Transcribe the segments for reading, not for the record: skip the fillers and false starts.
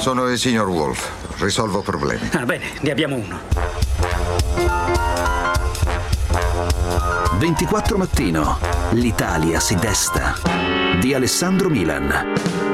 Sono il signor Wolf. Risolvo problemi. Ah, bene, ne abbiamo uno. 24 mattino. L'Italia si desta. Di Alessandro Milan.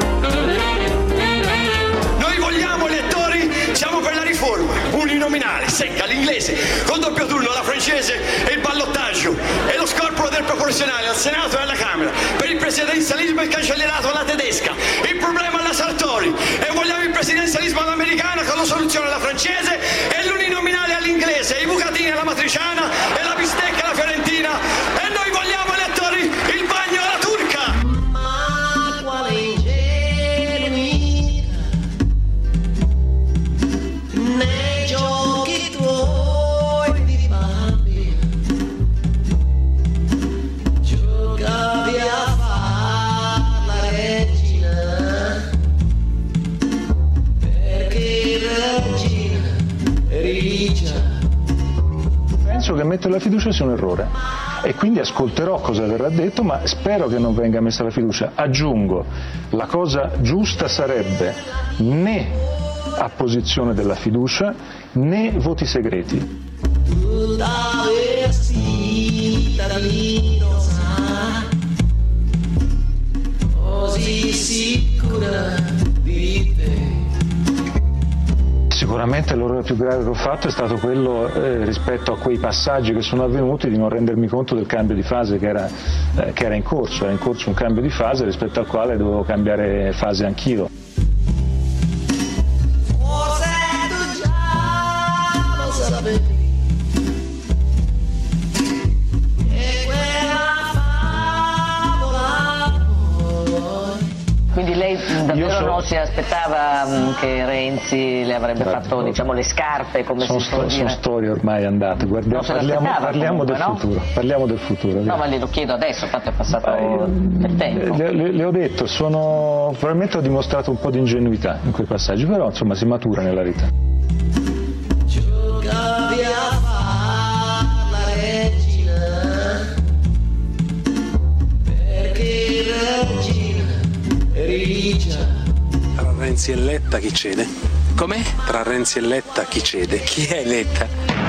Noi vogliamo elettori, siamo per la riforma. Uninominale, secca, l'inglese, con doppio turno, la francese e il ballottaggio. E lo scorporo del proporzionale al Senato e alla Camera. Per il presidenzialismo il cancellierato alla tedesca. Il problema alla Sartori. E vogliamo il presidenzialismo all'americana con la soluzione alla francese e l'uninominale all'inglese. I bucatini alla matriciana e la bistecca alla fiorentina. E noi vogliamo elettori il bagno alla turca. Ma quale ingenuità nei giochi tuoi di bambino giocavi a far la regina, perché regina eri licia. Penso che mettere la fiducia sia un errore e quindi ascolterò cosa verrà detto, ma spero che non venga messa la fiducia. Aggiungo, la cosa giusta sarebbe né apposizione della fiducia né voti segreti. Tu l'avessi Tarlino sa, così sicura di te. Sicuramente l'errore più grave che ho fatto è stato quello rispetto a quei passaggi che sono avvenuti di non rendermi conto del cambio di fase che era in corso. Era in corso un cambio di fase rispetto al quale dovevo cambiare fase anch'io. Forse tu già lo sapevi. E quella favola poi. Quindi lei davvero non si aspettava che Renzi le avrebbe fatto, diciamo, le scarpe, come si suol dire? Sono storie ormai andate, parliamo del futuro. Parliamo del futuro. No, ma glielo chiedo adesso, infatti è passato del tempo. Le ho detto, probabilmente ho dimostrato un po' di ingenuità in quei passaggi, però insomma si matura nella vita. Giocavi a far la regina, perché regina eri licia. Tra Renzi e Letta chi cede? Come? Tra Renzi e Letta chi cede? Chi è Letta?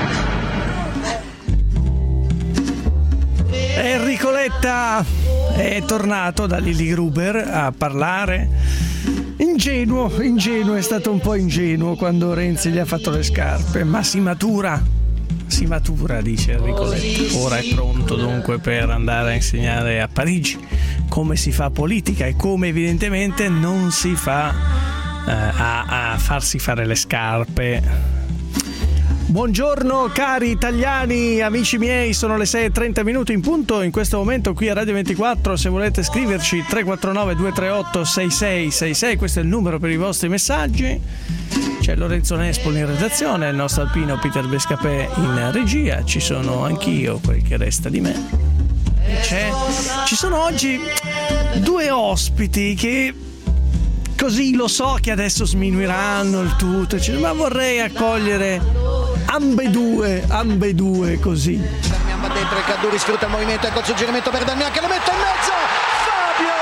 Enrico Letta è tornato da Lili Gruber a parlare. Ingenuo, è stato un po' ingenuo quando Renzi gli ha fatto le scarpe, ma si matura, dice Enrico Letta. Ora è pronto dunque per andare a insegnare a Parigi come si fa politica e come evidentemente non si fa a farsi fare le scarpe. Buongiorno cari italiani, amici miei, sono le 6:30 in punto in questo momento qui a Radio 24. Se volete scriverci 349 238 6666, questo è il numero per i vostri messaggi. C'è Lorenzo Nespoli in redazione, il nostro alpino Peter Bescapè in regia, ci sono anch'io, quel che resta di me. Ci sono oggi due ospiti che così lo so che adesso sminuiranno il tutto, ma vorrei accogliere ambedue così. Darmian va dentro, il Caduri sfrutta il movimento, ecco il suggerimento per Darmian che lo mette in mezzo. Fabio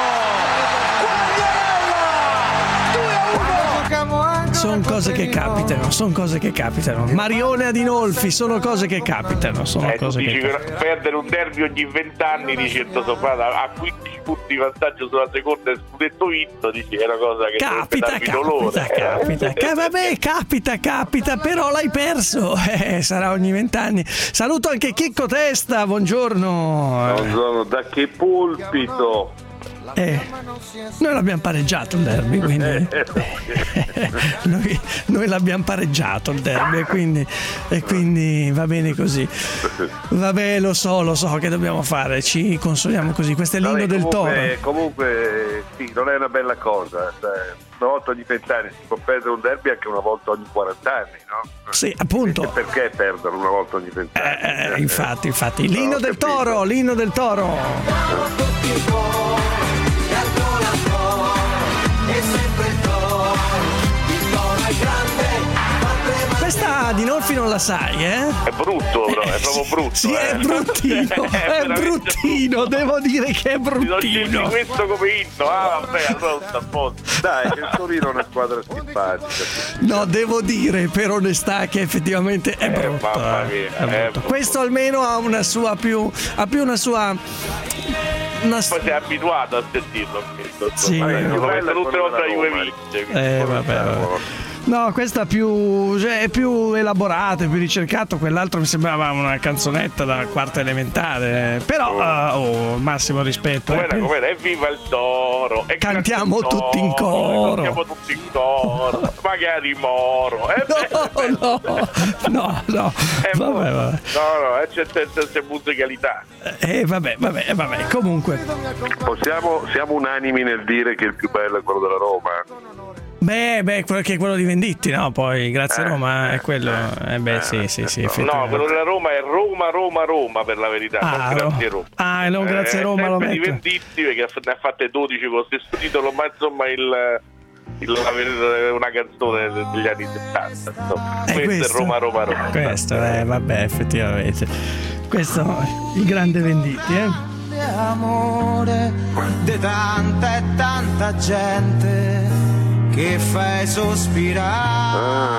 Quagliarella 2-1. Sono cose che capitano. Marione Adinolfi, sono cose che capitano. Perdere un derby ogni 20 anni, dice il Tosofata, a 15 punti di vantaggio sulla seconda e scudetto vinto, dici è una cosa che capita, però l'hai perso, sarà ogni 20 anni. Saluto anche Chicco Testa, buongiorno. Da che pulpito? Noi l'abbiamo pareggiato il derby, quindi noi l'abbiamo pareggiato il derby e quindi va bene così. Vabbè, lo so che dobbiamo fare, ci consoliamo così. Questo è l'inno del toro. Comunque sì, non è una bella cosa, una volta ogni 20 anni si può perdere un derby anche una volta ogni 40 anni, no? Sì, appunto. E perché perderlo una volta ogni 20 anni? Infatti, l'inno del toro. Questa Adinolfi non la sai, eh? È brutto, però, è proprio brutto. Sì, è bruttino, è bruttino, devo dire che è bruttino. Non questo come inno, vabbè, allora sta a posto. Dai, che il Torino è una squadra simpatica. No, devo dire per onestà che effettivamente è brutto. Mamma mia, è brutto. Questo almeno ha una sua una sua... Poi sei abituato a sentirlo. Sì. Lo metto tutte le volte a Juve vince. Vabbè. No, questa è più elaborata, è più ricercato. Quell'altro mi sembrava una canzonetta da quarta elementare. Però, massimo rispetto. Com'era? Evviva il Toro! Cantiamo tutti in coro. Magari Moro. No. Vabbè. No, c'è musicalità. Vabbè. Comunque. Siamo unanimi nel dire che il più bello è quello della Roma. Quello di Venditti, no? Poi grazie a Roma è quello. Sì. No, quello della Roma è Roma per la verità. Non grazie Roma. Non grazie Roma lo metto. Di Venditti, perché ne ha fatte 12 con lo stesso titolo, ma insomma una canzone degli anni 70. Questo è Roma. Questo vabbè, effettivamente. Questo il grande Venditti, amore di tanta e tanta gente che fai sospirare.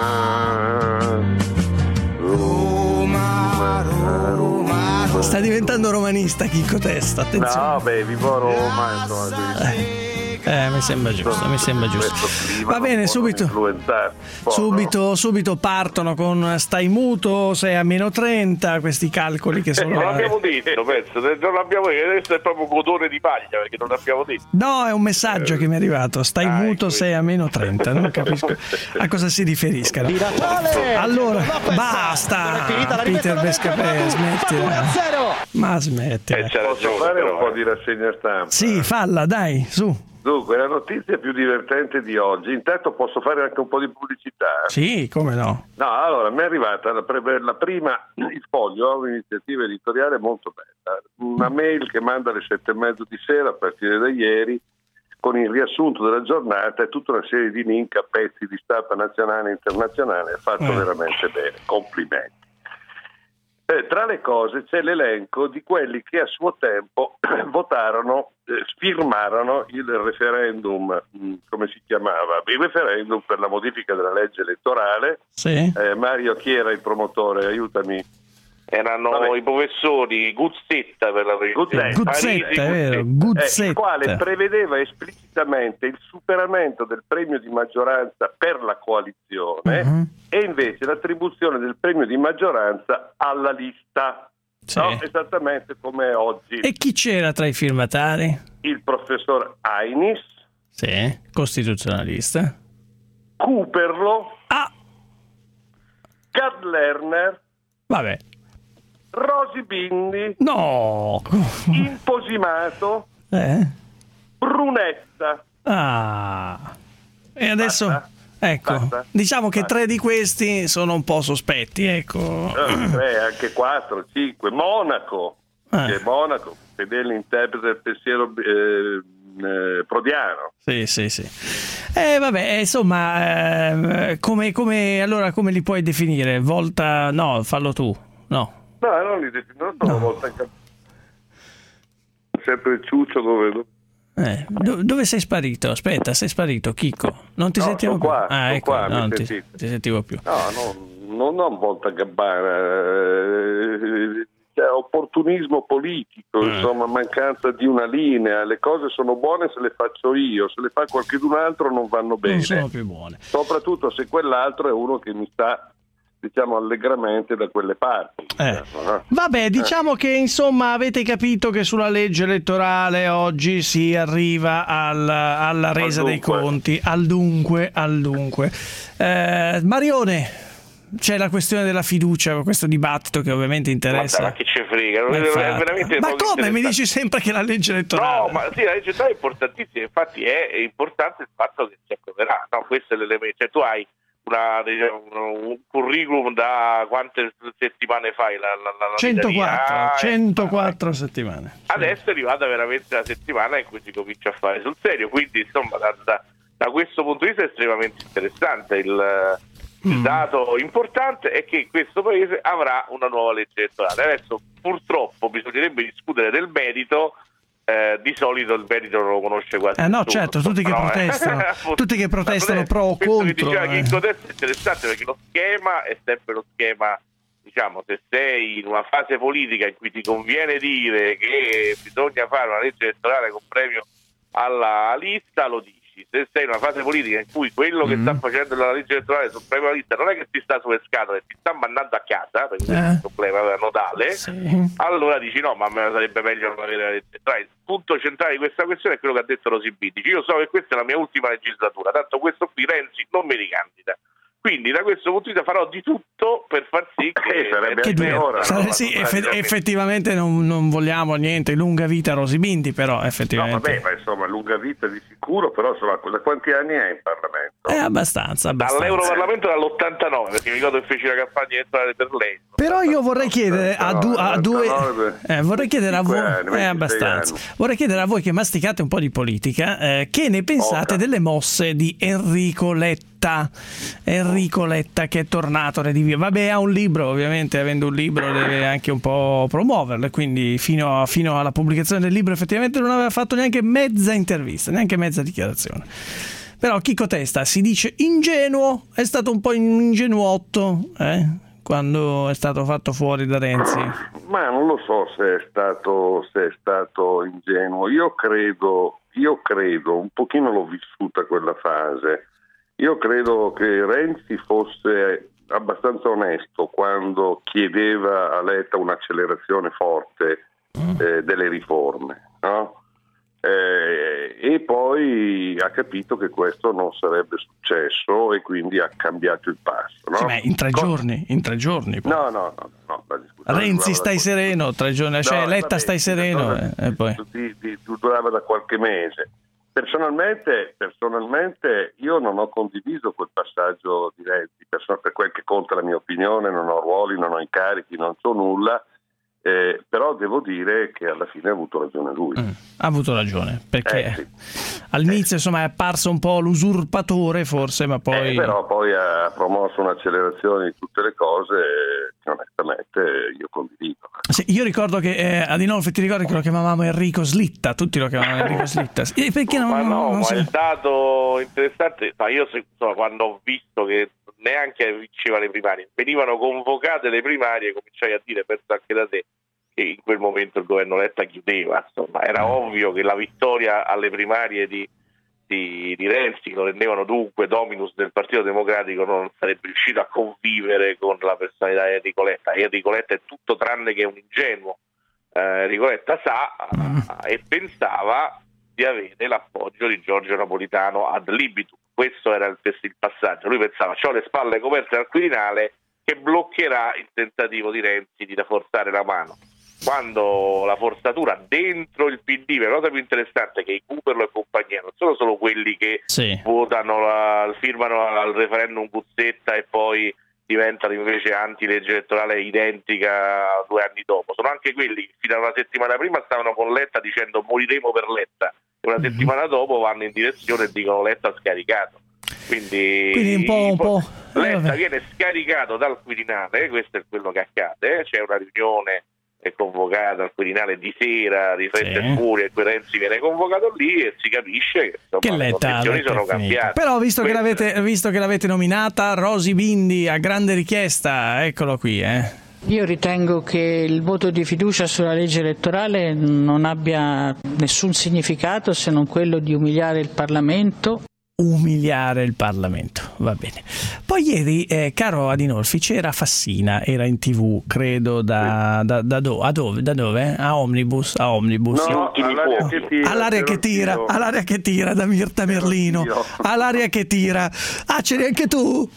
Roma. Sta diventando romanista Chicco Testa, attenzione. No, vivo a Roma, insomma. Mi sembra giusto. Va bene, subito partono con stai muto, sei a -30, questi calcoli che sono. Non l'abbiamo detto, penso, non l'abbiamo detto, adesso è proprio cotone di paglia perché non l'abbiamo detto. No, è un messaggio che mi è arrivato, stai muto, sei a -30, non capisco a cosa si riferiscano. Allora, basta, Peter Bescapè, smettila. Ma smettila. Posso fare un po' di rassegna stampa? Sì, falla, dai, su. Dunque, la notizia più divertente di oggi, intanto posso fare anche un po' di pubblicità? Sì, come no? No, allora, mi è arrivata la prima, il Foglio ha un'iniziativa editoriale molto bella, una mail che manda alle 7:30 di sera a partire da ieri, con il riassunto della giornata e tutta una serie di link a pezzi di stampa nazionale e internazionale, è fatto veramente bene, complimenti. Tra le cose c'è l'elenco di quelli che a suo tempo votarono, firmarono il referendum, come si chiamava? Il referendum per la modifica della legge elettorale. Sì. Mario, chi era il promotore? Aiutami. Erano i professori Guzzetta per la Guzzetta, è vero, Guzzetta. Il quale prevedeva esplicitamente il superamento del premio di maggioranza per la coalizione e invece l'attribuzione del premio di maggioranza alla lista. Sì. No? Esattamente come è oggi. E chi c'era tra i firmatari? Il professor Ainis. Sì, costituzionalista. Cooperlo. Gad Lerner. Vabbè. Rosy Bindi. No. Imposimato. Brunetta. E adesso Basta. ecco, Basta. diciamo che 3 di questi sono un po' sospetti, ecco. 3, anche 4, 5. Monaco. Che Monaco, fedele interprete del pensiero prodiano. Sì. Vabbè, insomma, come li puoi definire? Volta, no, fallo tu. No, non li definisco, sono volta sempre il ciuccio dove dove sei sparito? Aspetta, sei sparito, Chicco. Non ti sentivo più. Ecco, qua, non ti sentivo più. Non volta gabbana, c'è opportunismo politico, insomma, mancanza di una linea. Le cose sono buone se le faccio io, se le fa qualcun altro non vanno bene. Non sono più buone. Soprattutto se quell'altro è uno che mi sta, diciamo, allegramente da quelle parti. Vabbè, diciamo che insomma avete capito che sulla legge elettorale oggi si arriva alla resa dei conti, al dunque. Marione, c'è la questione della fiducia, questo dibattto che ovviamente interessa. Ma che ci frega, è veramente. Ma come mi dici sempre che la legge elettorale? No, ma sì, la legge elettorale è importantissima, infatti è importante il fatto che si approverà, no? Questo è l'elemento, cioè tu hai un curriculum da quante settimane fai? 104 settimane. Adesso è arrivata veramente la settimana in cui si comincia a fare sul serio, quindi insomma da questo punto di vista è estremamente interessante Il dato importante è che questo paese avrà una nuova legge elettorale. Adesso purtroppo bisognerebbe discutere del merito. Di solito il merito non lo conosce quasi nessuno. No, certo, tutti che protestano, tutti che protestano pro o contro. Che diceva Chicco Testa è interessante, perché lo schema è sempre lo schema, diciamo, se sei in una fase politica in cui ti conviene dire che bisogna fare una legge elettorale con premio alla lista, lo dici. Se sei in una fase politica in cui quello che sta facendo la legge elettorale sul premio alla lista non è che ti sta sulle scatole, ti sta mandando a casa, perché è un problema nodale, allora dici no, ma sarebbe meglio non avere la legge elettorale. Il punto centrale di questa questione è quello che ha detto Rosy Bindi. Io so che questa è la mia ultima legislatura, tanto questo qui Renzi non mi ricandida. Quindi da questo punto di vista farò di tutto per far sì che effettivamente non vogliamo niente, lunga vita Rosy Bindi, però effettivamente. No, vabbè, ma insomma lunga vita di sicuro, però insomma, da quanti anni è in Parlamento? Abbastanza. Dall'Europarlamento dall'89, perché mi ricordo che feci la campagna elettorale per lei. Però io vorrei chiedere vorrei chiedere a voi abbastanza. Vorrei chiedere a voi che masticate un po' di politica, che ne pensate delle mosse di Enrico Letta, che è tornato a Redivio. Vabbè, ha un libro, ovviamente, avendo un libro deve anche un po' promuoverlo, quindi fino alla pubblicazione del libro effettivamente non aveva fatto neanche mezza intervista, neanche mezza dichiarazione. Però Chicco Testa si dice ingenuo, è stato un po' ingenuotto, quando è stato fatto fuori da Renzi. Ma non lo so se è stato ingenuo. Io credo, un pochino l'ho vissuta quella fase. Io credo che Renzi fosse abbastanza onesto quando chiedeva a Letta un'accelerazione forte delle riforme, no? E poi ha capito che questo non sarebbe successo e quindi ha cambiato il passo, no? Sì, ma in tre giorni. No, Renzi stai sereno, 3 giorni, Letta stai sereno e poi durava da qualche mese. Personalmente io non ho condiviso quel passaggio di Renzi, per quel che conta la mia opinione, non ho ruoli, non ho incarichi, non so nulla, però devo dire che alla fine ha avuto ragione lui. Ha avuto ragione, perché all'inizio insomma è apparso un po' l'usurpatore forse, ma poi... però poi ha promosso un'accelerazione di tutte le cose che onestamente io condivido. Sì, io ricordo che Adinolfi, ti ricordi che lo chiamavamo Enrico Slitta, tutti lo chiamavano Enrico Slitta. Perché ma il dato interessante, io quando ho visto che neanche vinceva le primarie, venivano convocate le primarie, cominciai a dire, penso anche da te, che in quel momento il governo Letta chiudeva, insomma era ovvio che la vittoria alle primarie di Renzi, che lo rendevano dunque dominus del Partito Democratico, non sarebbe riuscito a convivere con la personalità di Enrico Letta. Enrico Letta è tutto tranne che un ingenuo. Enrico Letta sa e pensava di avere l'appoggio di Giorgio Napolitano ad libitum. Questo era il passaggio. Lui pensava: c'ho le spalle coperte dal Quirinale che bloccherà il tentativo di Renzi di rafforzare la mano. Quando la forzatura dentro il PD, la cosa più interessante è che i Cooperlo e compagnia non sono solo quelli che votano, firmano al referendum Guzzetta e poi diventano invece anti-legge elettorale identica 2 anni dopo, sono anche quelli che fino a una settimana prima stavano con Letta dicendo moriremo per Letta e una settimana dopo vanno in direzione e dicono Letta scaricato. Quindi un po'. Letta viene scaricato dal Quirinale, questo è quello che accade, c'è una riunione è convocata al Quirinale di sera di fretta e furia, e poi Renzi viene convocato lì e si capisce che, insomma, le condizioni sono cambiate. Però visto che l'avete nominata, Rosy Bindi a grande richiesta, eccolo qui. Io ritengo che il voto di fiducia sulla legge elettorale non abbia nessun significato se non quello di umiliare il Parlamento. Umiliare il Parlamento, va bene. Poi ieri, caro Adinolfi, c'era Fassina, era in TV, credo da dove? A Omnibus. No, all'aria che tira da Mirta Merlino. All'aria che tira. C'eri anche tu?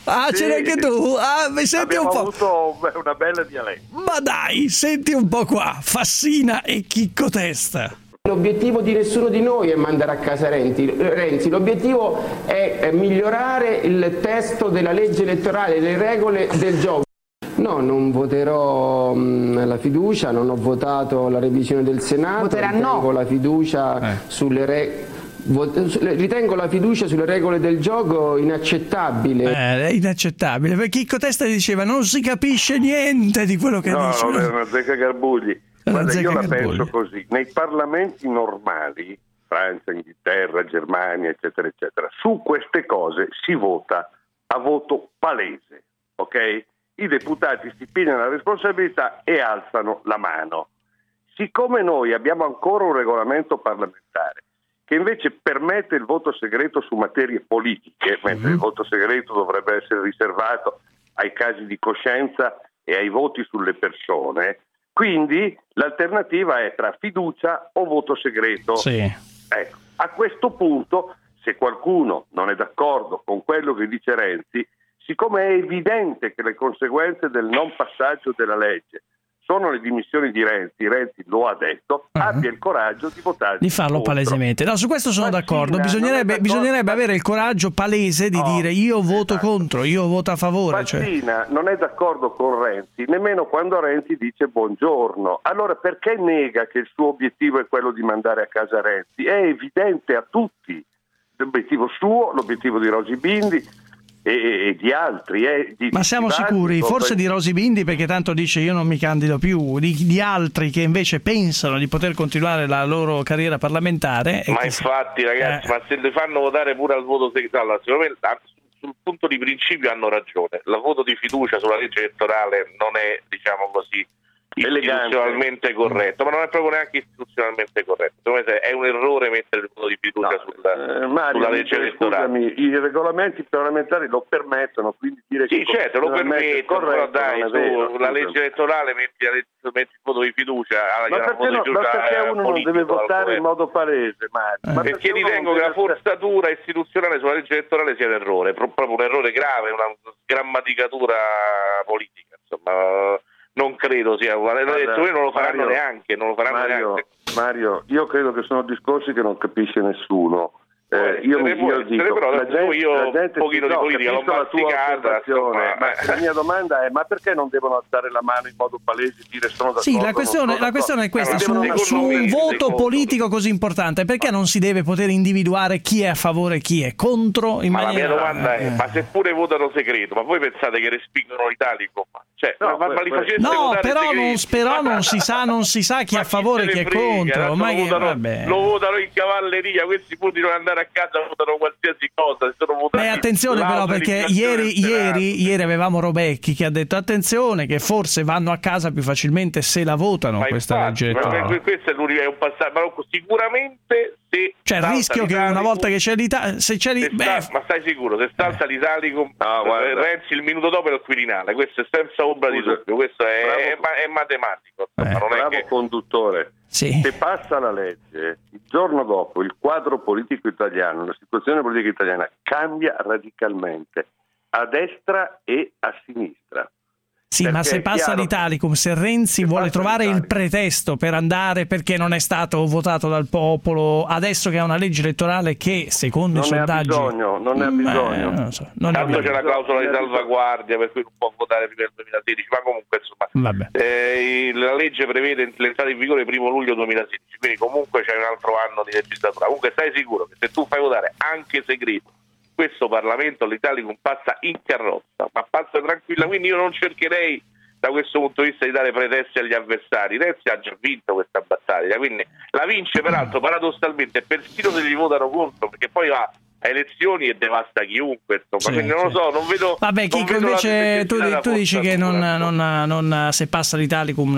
Mi senti abbiamo un po'. Avuto una bella dialetta. Ma dai, senti un po' qua, Fassina e Chicco Testa. L'obiettivo di nessuno di noi è mandare a casa Renzi, l'obiettivo è migliorare il testo della legge elettorale, le regole del gioco. No, non voterò la fiducia, non ho votato la revisione del Senato, voterà no. la fiducia sulle regole. Ritengo la fiducia sulle regole del gioco inaccettabile. È inaccettabile, perché Chicco Testa diceva non si capisce niente di quello che dice. No, è una zecca Garbugli. Guarda, io la penso così. Nei parlamenti normali, Francia, Inghilterra, Germania, eccetera, eccetera, su queste cose si vota a voto palese, ok? I deputati si pigliano la responsabilità e alzano la mano. Siccome noi abbiamo ancora un regolamento parlamentare che invece permette il voto segreto su materie politiche, mentre il voto segreto dovrebbe essere riservato ai casi di coscienza e ai voti sulle persone, quindi l'alternativa è tra fiducia o voto segreto. Sì. Ecco, a questo punto, se qualcuno non è d'accordo con quello che dice Renzi, siccome è evidente che le conseguenze del non passaggio della legge sono le dimissioni di Renzi lo ha detto, abbia il coraggio di votare. Di farlo contro. Palesemente. No, su questo sono d'accordo. Bisognerebbe avere il coraggio palese di dire io voto contro, io voto a favore. Fassina non è d'accordo con Renzi, nemmeno quando Renzi dice buongiorno. Allora perché nega che il suo obiettivo è quello di mandare a casa Renzi? È evidente a tutti. L'obiettivo suo, l'obiettivo di Rosy Bindi e di altri. Ma siamo sicuri? Forse di Rosy Bindi, perché tanto dice io non mi candido più, di altri che invece pensano di poter continuare la loro carriera parlamentare. Ma infatti ragazzi, ma se le fanno votare pure al voto segreto, allora, sicuramente sul punto di principio hanno ragione, il voto di fiducia sulla legge elettorale non è, diciamo così, istituzionalmente corretto, ma non è proprio neanche istituzionalmente corretto. È un errore mettere il voto di fiducia sulla legge elettorale. Scusami, i regolamenti parlamentari lo permettono, quindi dire sì, che certo, lo permettono, però dai, la legge elettorale metti il voto di fiducia. Ma perché uno non deve votare in modo palese, Mario? Perché ritengo che la forzatura istituzionale sulla legge elettorale sia un errore, proprio un errore grave, una sgrammaticatura politica, insomma. Non credo sia non lo faranno neanche. Mario, io credo che sono discorsi che non capisce nessuno. Io dico, la gente un pochino di politica l'ho masticata. Ma la mia domanda è: ma perché non devono alzare la mano in modo palese e dire sono d'accordo? Sì, la questione è questa: su un voto politico così importante, perché non si deve poter individuare chi è a favore e chi è contro? La mia domanda è: ma se pure votano segreto, ma voi pensate che respingono l'Italicum? Cioè, ma li faceste però non si sa chi è a favore e chi è contro. Lo votano in cavalleria, questi pur di non andare a casa votano qualsiasi cosa. Attenzione però, perché ieri avevamo Robecchi che ha detto attenzione che forse vanno a casa più facilmente se la votano questa legge elettorale. Questo è l'unico, è un passaggio, ma sicuramente se c'è il rischio che una volta che c'è l'Italia, ma stai sicuro, se salta l'Italicum, Renzi il minuto dopo è il Quirinale, questo è senza ombra di dubbio, questo è matematico. Bravo conduttore. Sì. Se passa la legge, il giorno dopo il quadro politico italiano, la situazione politica italiana cambia radicalmente a destra e a sinistra. Sì, ma se passa l'Italicum, se Renzi vuole trovare il pretesto per andare perché non è stato votato dal popolo, adesso che ha una legge elettorale che secondo i sondaggi non ne ha bisogno. Tanto c'è la clausola di salvaguardia per cui non può votare prima del 2016, ma comunque insomma la legge prevede l'entrata in vigore 1 luglio 2016, quindi comunque c'è un altro anno di legislatura. Comunque stai sicuro che se tu fai votare anche segreto questo Parlamento, l'Italicum passa in carrozza, ma passa tranquilla, quindi io non cercherei da questo punto di vista di dare pretesti agli avversari. Renzi ha già vinto questa battaglia, quindi la vince peraltro paradossalmente persino se gli votano contro, perché poi va a elezioni e devasta chiunque, insomma. Quindi non lo so, non vedo. Vabbè, Chico, invece tu dici che non se passa l'Italicum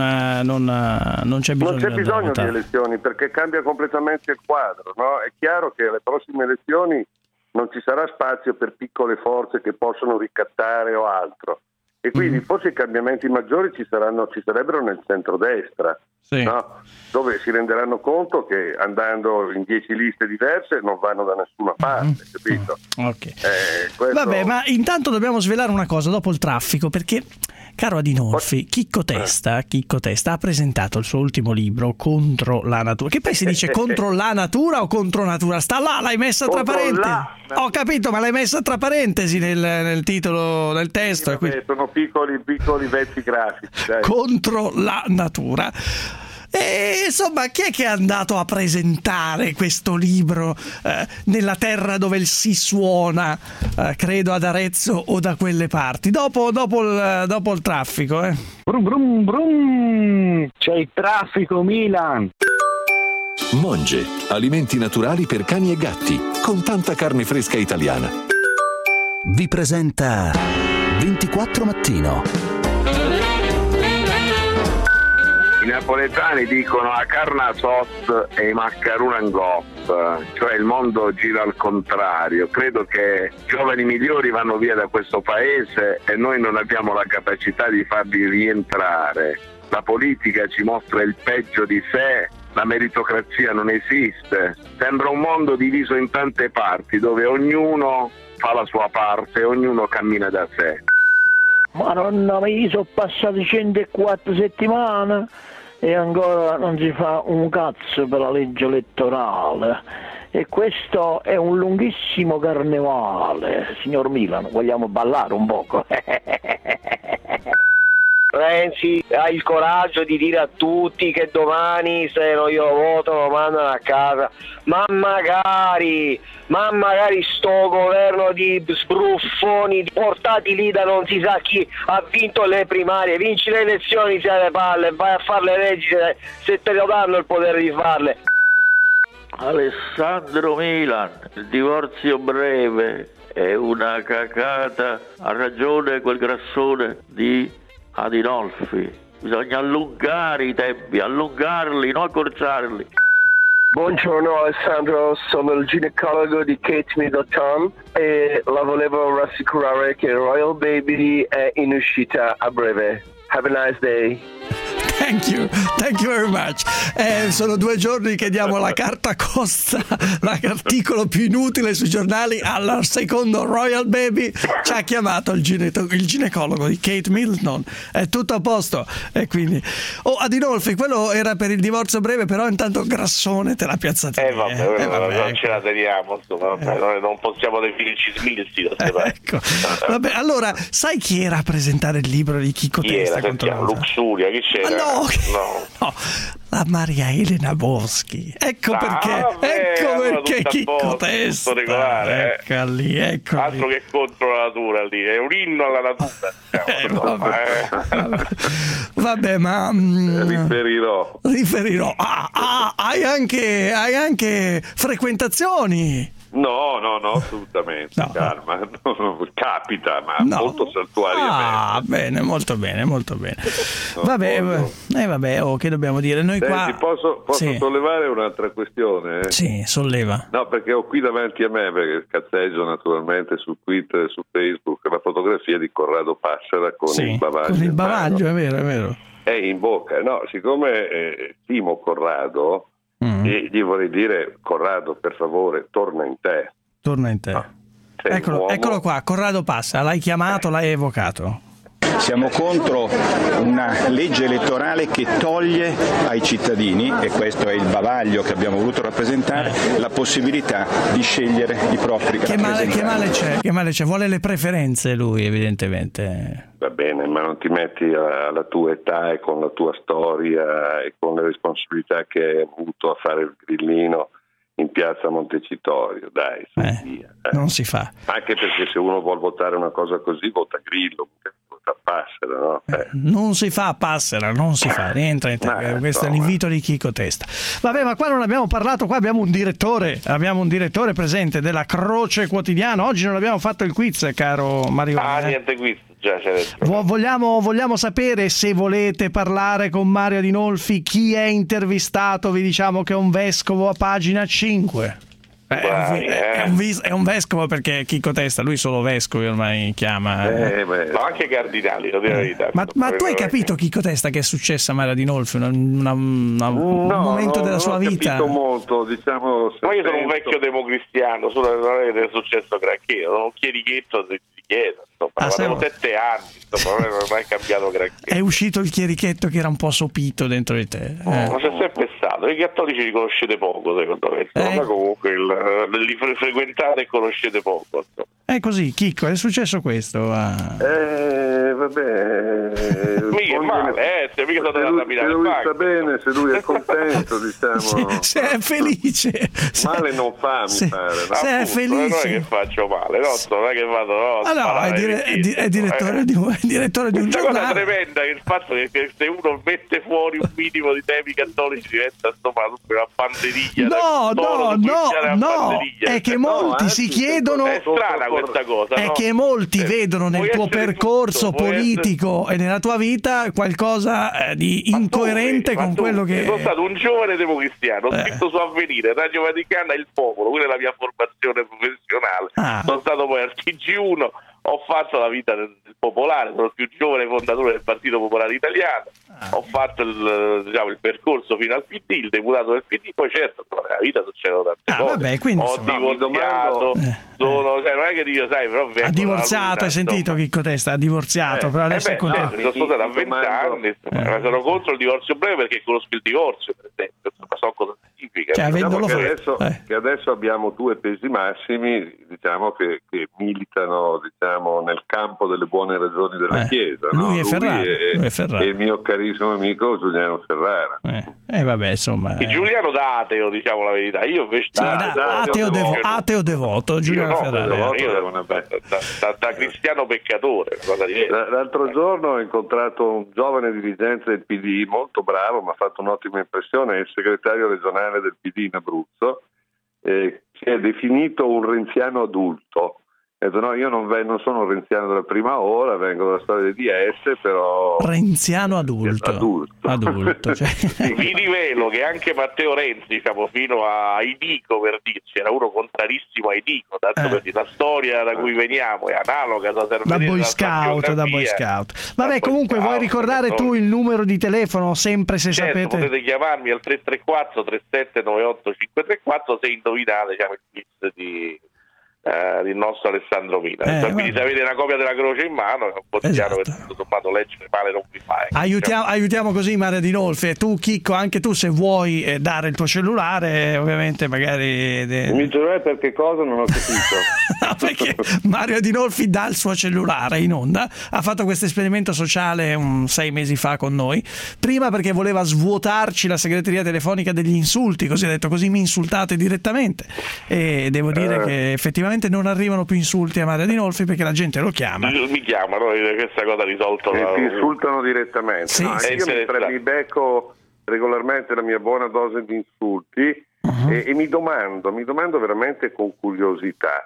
non c'è bisogno. Non c'è bisogno di elezioni perché cambia completamente il quadro, no? È chiaro che alle prossime elezioni non ci sarà spazio per piccole forze che possono ricattare o altro, e quindi forse i cambiamenti maggiori ci sarebbero nel centrodestra, no? Dove si renderanno conto che andando in 10 liste diverse non vanno da nessuna parte, capito? Okay. Vabbè, ma intanto dobbiamo svelare una cosa dopo il traffico, perché caro Adinolfi, Chicco Testa ha presentato il suo ultimo libro Contro la natura, che poi si dice contro la natura o contro natura, sta là, l'hai messa tra parentesi, ho capito, ma l'hai messa tra parentesi nel titolo del testo, sono piccoli vezzi grafici, dai. Contro la natura. E insomma, chi è che è andato a presentare questo libro nella terra dove si suona, credo ad Arezzo o da quelle parti, dopo il traffico? Brum brum brum, c'è il traffico, Milan. Monge, alimenti naturali per cani e gatti, con tanta carne fresca italiana. Vi presenta 24 Mattino. I napoletani dicono a carna sos e i maccaruna in goff, cioè il mondo gira al contrario. Credo che giovani migliori vanno via da questo paese e noi non abbiamo la capacità di farli rientrare. La politica ci mostra il peggio di sé, la meritocrazia non esiste. Sembra un mondo diviso in tante parti dove ognuno fa la sua parte, ognuno cammina da sé. Madonna, ma io sono passate 104 settimane e ancora non si fa un cazzo per la legge elettorale. E questo è un lunghissimo carnevale. Signor Milan, vogliamo ballare un poco? Renzi ha il coraggio di dire a tutti che domani se non io voto lo mandano a casa, ma magari sto governo di sbruffoni portati lì da non si sa chi ha vinto le primarie, vinci le elezioni, se hai le palle, vai a fare le leggi se te lo danno il potere di farle. Alessandro Milan, il divorzio breve è una cacata, ha ragione quel grassone di Adinolfi, bisogna allungare i tempi, allungarli, non accorciarli. Buongiorno Alessandro, sono il ginecologo di Kate Middleton e la volevo rassicurare che Royal Baby è in uscita a breve. Have a nice day. Thank you very much. Sono 2 giorni che diamo la carta costa, l'articolo più inutile sui giornali al secondo Royal Baby. Ci ha chiamato il ginecologo di Kate Middleton, è tutto a posto. E quindi Adinolfi, quello era per il divorzio breve, però intanto grassone te l'ha piazzata. Vabbè, non ce la teniamo, insomma, noi non possiamo definirci smilzi da ecco. Vabbè, allora sai chi era a presentare il libro di Chicco Testa? Luxuria, chi c'era? No, la Maria Elena Boschi. Ecco perché Chicco Testa. Ecco lì. Altro che contro la natura lì, è un inno alla natura. Vabbè, ma riferirò. Hai anche frequentazioni. No, assolutamente. No. Calma, capita, ma molto saltuariamente. Molto bene. Vabbè, che dobbiamo dire? Noi qua. Posso sollevare un'altra questione? Sì, solleva. No, perché ho qui davanti a me, perché cazzeggio naturalmente su Twitter e su Facebook, la fotografia di Corrado Passera con il bavaglio. Con il bavaglio, è vero. È in bocca. No, siccome stimo Corrado, e gli vorrei dire: Corrado, per favore, torna in te. Eccolo qua, Corrado Passa, l'hai chiamato, l'hai evocato. Siamo contro una legge elettorale che toglie ai cittadini, e questo è il bavaglio che abbiamo voluto rappresentare, la possibilità di scegliere i propri rappresentanti. Che male c'è? Vuole le preferenze lui, evidentemente. Va bene, ma non ti metti alla tua età e con la tua storia e con le responsabilità che hai avuto a fare il grillino in piazza Montecitorio, dai, via. Non si fa. Anche perché se uno vuol votare una cosa così, vota Grillo, vota Passera, no? Non si fa Passera, non si fa, rientra in te. Questo è l'invito di Chicco Testa. Vabbè, ma qua non abbiamo parlato, qua abbiamo un direttore presente della Croce Quotidiana. Oggi non abbiamo fatto il quiz, caro Mario. Niente quiz. Già c'è dentro. Vogliamo sapere, se volete parlare con Mario Adinolfi, chi è intervistato. Vi diciamo che è un vescovo a pagina 5. È un vescovo, perché Chicco Testa, lui solo vescovi ormai chiama. Ma anche cardinali, lo dico la verità. Ma tu hai capito, Chicco Testa, che è successo a Mario Adinolfi? Un momento della sua vita? Non ho capito molto, diciamo. Ma io sono un vecchio democristiano, non è successo granché, sono un chierichetto di chiesa, insomma, avevo 7 anni. insomma non è mai cambiato granché. È uscito il chierichetto che era un po' sopito dentro di te. Ma c'è sempre stato. I cattolici li conoscete poco, secondo me. Ma comunque li frequentate e conoscete poco. Insomma. È così, Chicco, è successo questo. Vabbè. Mica è male, mica sono andato a rapinare il banco. Se lui sta bene, se lui è contento, diciamo. Se è felice. Male non fa, mi pare. No? Se è felice. Non è che faccio male, non è che vado. È direttore di un giornale. giornale. La cosa tremenda è il fatto che se uno mette fuori un minimo di temi cattolici diventa una banderiglia. No, è che molti si chiedono. È strana questa cosa. È che molti vedono nel tuo percorso politico e nella tua vita qualcosa di incoerente con quello che. Sono stato un giovane democristiano, ho scritto su Avvenire, Radio Vaticana e Il Popolo, quella è la mia formazione professionale. Sono stato poi al TG1, ho fatto la vita del popolare, sono il più giovane fondatore del Partito Popolare Italiano, ho fatto il percorso fino al PD, il deputato del PD, poi certo nella vita succedono tante cose. Vabbè, quindi, ho divorziato, non è che io sai, però ha divorziato, hai sentito Chicco Testa? Ha divorziato, però adesso è contento. Sono sposato a 20 anni, sono contro il divorzio breve perché conosco il divorzio, per esempio, so cosa significa. Che adesso abbiamo due pesi massimi, diciamo che militano, diciamo, nel campo delle buone ragioni della Chiesa. Lui è Ferrara. E il mio carissimo amico Giuliano Ferrara. Vabbè, insomma. E Giuliano da ateo, diciamo la verità. Io invece ateo devoto. Giuliano Ferrara. Io da cristiano peccatore. L'altro giorno ho incontrato un giovane dirigente del PD, molto bravo, mi ha fatto un'ottima impressione, è il segretario regionale del PD in Abruzzo, che è definito un renziano adulto. Ho detto, no, io non sono un renziano della prima ora, vengo dalla storia di DS, però. Renziano adulto. Cioè. Vi rivelo che anche Matteo Renzi, diciamo, fino a Idico, per dirci, era uno contrarissimo a Idico, tanto per dire, la storia da cui veniamo è analoga da Boy Scout. Vabbè, comunque vuoi ricordare tu il numero di telefono, sempre se sapete. Potete chiamarmi al 334 3798 534 se indovinate, diciamo, il quiz del nostro Alessandro Milan. Quindi se avete una copia della croce in mano è un po' chiaro che tutto sommato leggere male non vi fa. Aiutiamo così Maria Dinolfi, e tu Chicco, anche tu se vuoi dare il tuo cellulare, ovviamente magari il mio cellulare per che cosa non ho capito. No, perché Mario Dinolfi dà il suo cellulare in onda, ha fatto questo esperimento sociale 6 mesi fa con noi, prima perché voleva svuotarci la segreteria telefonica degli insulti, così ha detto, così mi insultate direttamente, e devo dire che effettivamente non arrivano più insulti a Maria Dinolfi perché la gente lo chiama. Mi chiamano, questa cosa risolta. Ti insultano direttamente. Sì, io mi becco regolarmente la mia buona dose di insulti e mi domando veramente con curiosità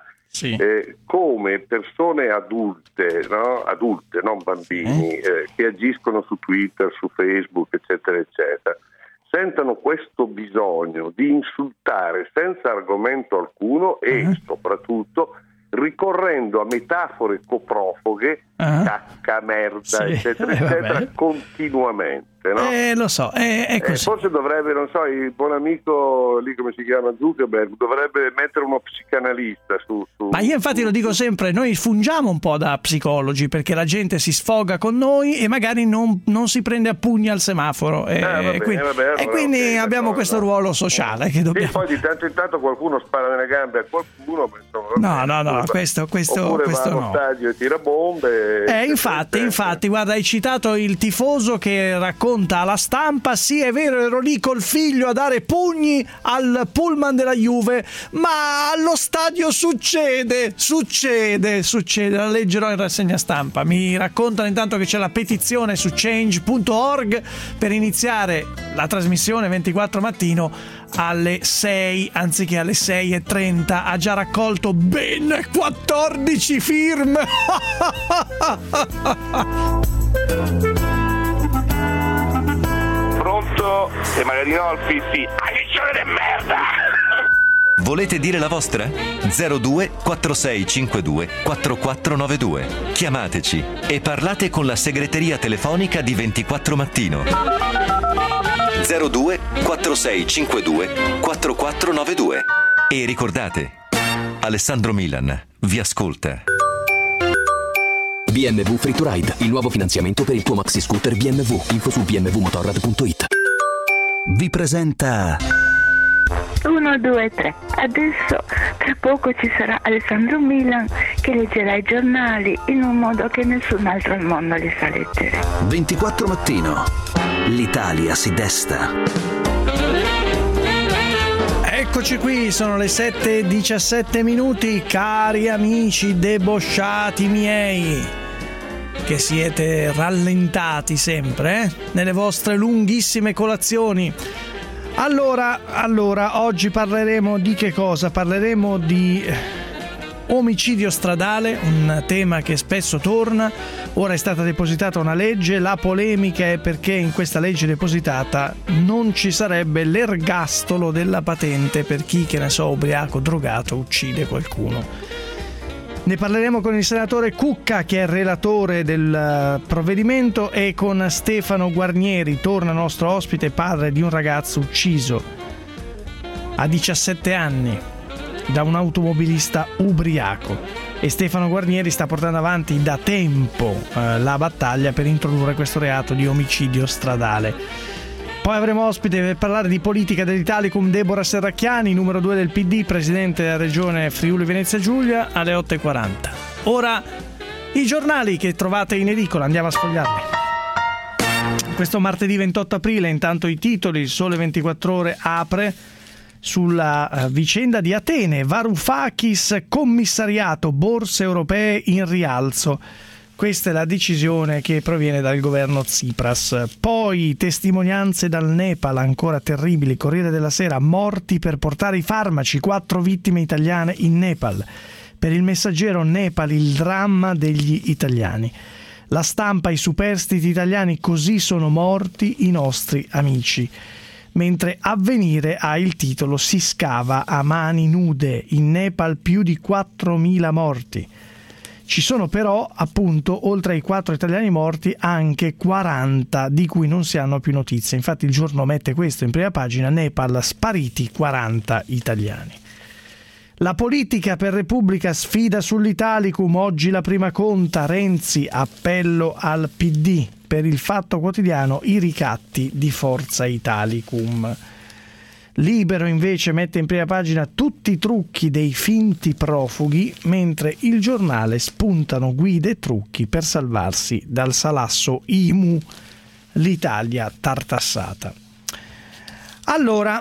come persone adulte, non bambini, che agiscono su Twitter, su Facebook, eccetera, eccetera, sentano questo bisogno di insultare senza argomento alcuno e soprattutto ricorrendo a metafore coprofoghe, cacca, merda, eccetera, eccetera, continuamente. No? Lo so, è così. Forse dovrebbe, non so, il buon amico lì, come si chiama, Zuckerberg, dovrebbe mettere uno psicanalista su. Ma io infatti lo dico sempre, noi fungiamo un po' da psicologi perché la gente si sfoga con noi e magari non si prende a pugni al semaforo e quindi abbiamo questo ruolo sociale che dobbiamo. E poi di tanto in tanto qualcuno spara nelle gambe a qualcuno, no, questo oppure va allo stadio e tira bombe. Infatti, guarda, hai citato il tifoso che racconta alla stampa: sì, è vero, ero lì col figlio a dare pugni al pullman della Juve, ma allo stadio succede, la leggerò in rassegna stampa. Mi raccontano intanto che c'è la petizione su change.org per iniziare la trasmissione 24 mattino alle 6 anziché alle 6:30. Ha già raccolto ben 14 firme. Pronto? E Maria Dinolfi, sì. Agiccione di merda! Volete dire la vostra? 02 4652 4492. Chiamateci e parlate con la segreteria telefonica di 24 Mattino. 02 4652 4492. E ricordate, Alessandro Milan vi ascolta. BMW Free to Ride, il nuovo finanziamento per il tuo maxi scooter BMW. Info su bmwmotorrad.it. Vi presenta 1, 2, 3. Adesso tra poco ci sarà Alessandro Milan che leggerà i giornali in un modo che nessun altro al mondo li sa leggere. 24 mattino. L'Italia si desta. Eccoci qui, sono le 7:17, cari amici debosciati miei, che siete rallentati sempre nelle vostre lunghissime colazioni. Allora, oggi parleremo di che cosa? Parleremo di omicidio stradale, un tema che spesso torna. Ora è stata depositata una legge, la polemica è perché in questa legge depositata non ci sarebbe l'ergastolo della patente per chi, che ne so, ubriaco, drogato, uccide qualcuno. Ne parleremo con il senatore Cucca, che è relatore del provvedimento, e con Stefano Guarnieri, torna nostro ospite, padre di un ragazzo ucciso a 17 anni da un automobilista ubriaco. E Stefano Guarnieri sta portando avanti da tempo la battaglia per introdurre questo reato di omicidio stradale. Poi avremo ospite per parlare di politica dell'Italicum Deborah Serracchiani, numero 2 del PD, presidente della regione Friuli Venezia Giulia, alle 8:40. Ora i giornali che trovate in edicola, andiamo a sfogliarli. Questo martedì 28 aprile, intanto i titoli. Il Sole 24 Ore apre sulla vicenda di Atene, Varoufakis commissariato, borse europee in rialzo. Questa è la decisione che proviene dal governo Tsipras. Poi testimonianze dal Nepal, ancora terribili. Corriere della Sera, morti per portare i farmaci, 4 vittime italiane in Nepal. Per il Messaggero, Nepal, il dramma degli italiani. La Stampa, i superstiti italiani, così sono morti i nostri amici. Mentre Avvenire ha il titolo, si scava a mani nude, in Nepal più di 4.000 morti. Ci sono però, appunto, oltre ai 4 italiani morti, anche 40 di cui non si hanno più notizie. Infatti il giorno mette questo in prima pagina: Nepal, spariti 40 italiani. La politica per Repubblica, sfida sull'Italicum, oggi la prima conta, Renzi, appello al PD. Per il Fatto Quotidiano, i ricatti di Forza Italicum. Libero invece mette in prima pagina tutti i trucchi dei finti profughi, mentre il Giornale spuntano guide e trucchi per salvarsi dal salasso IMU, l'Italia tartassata. Allora,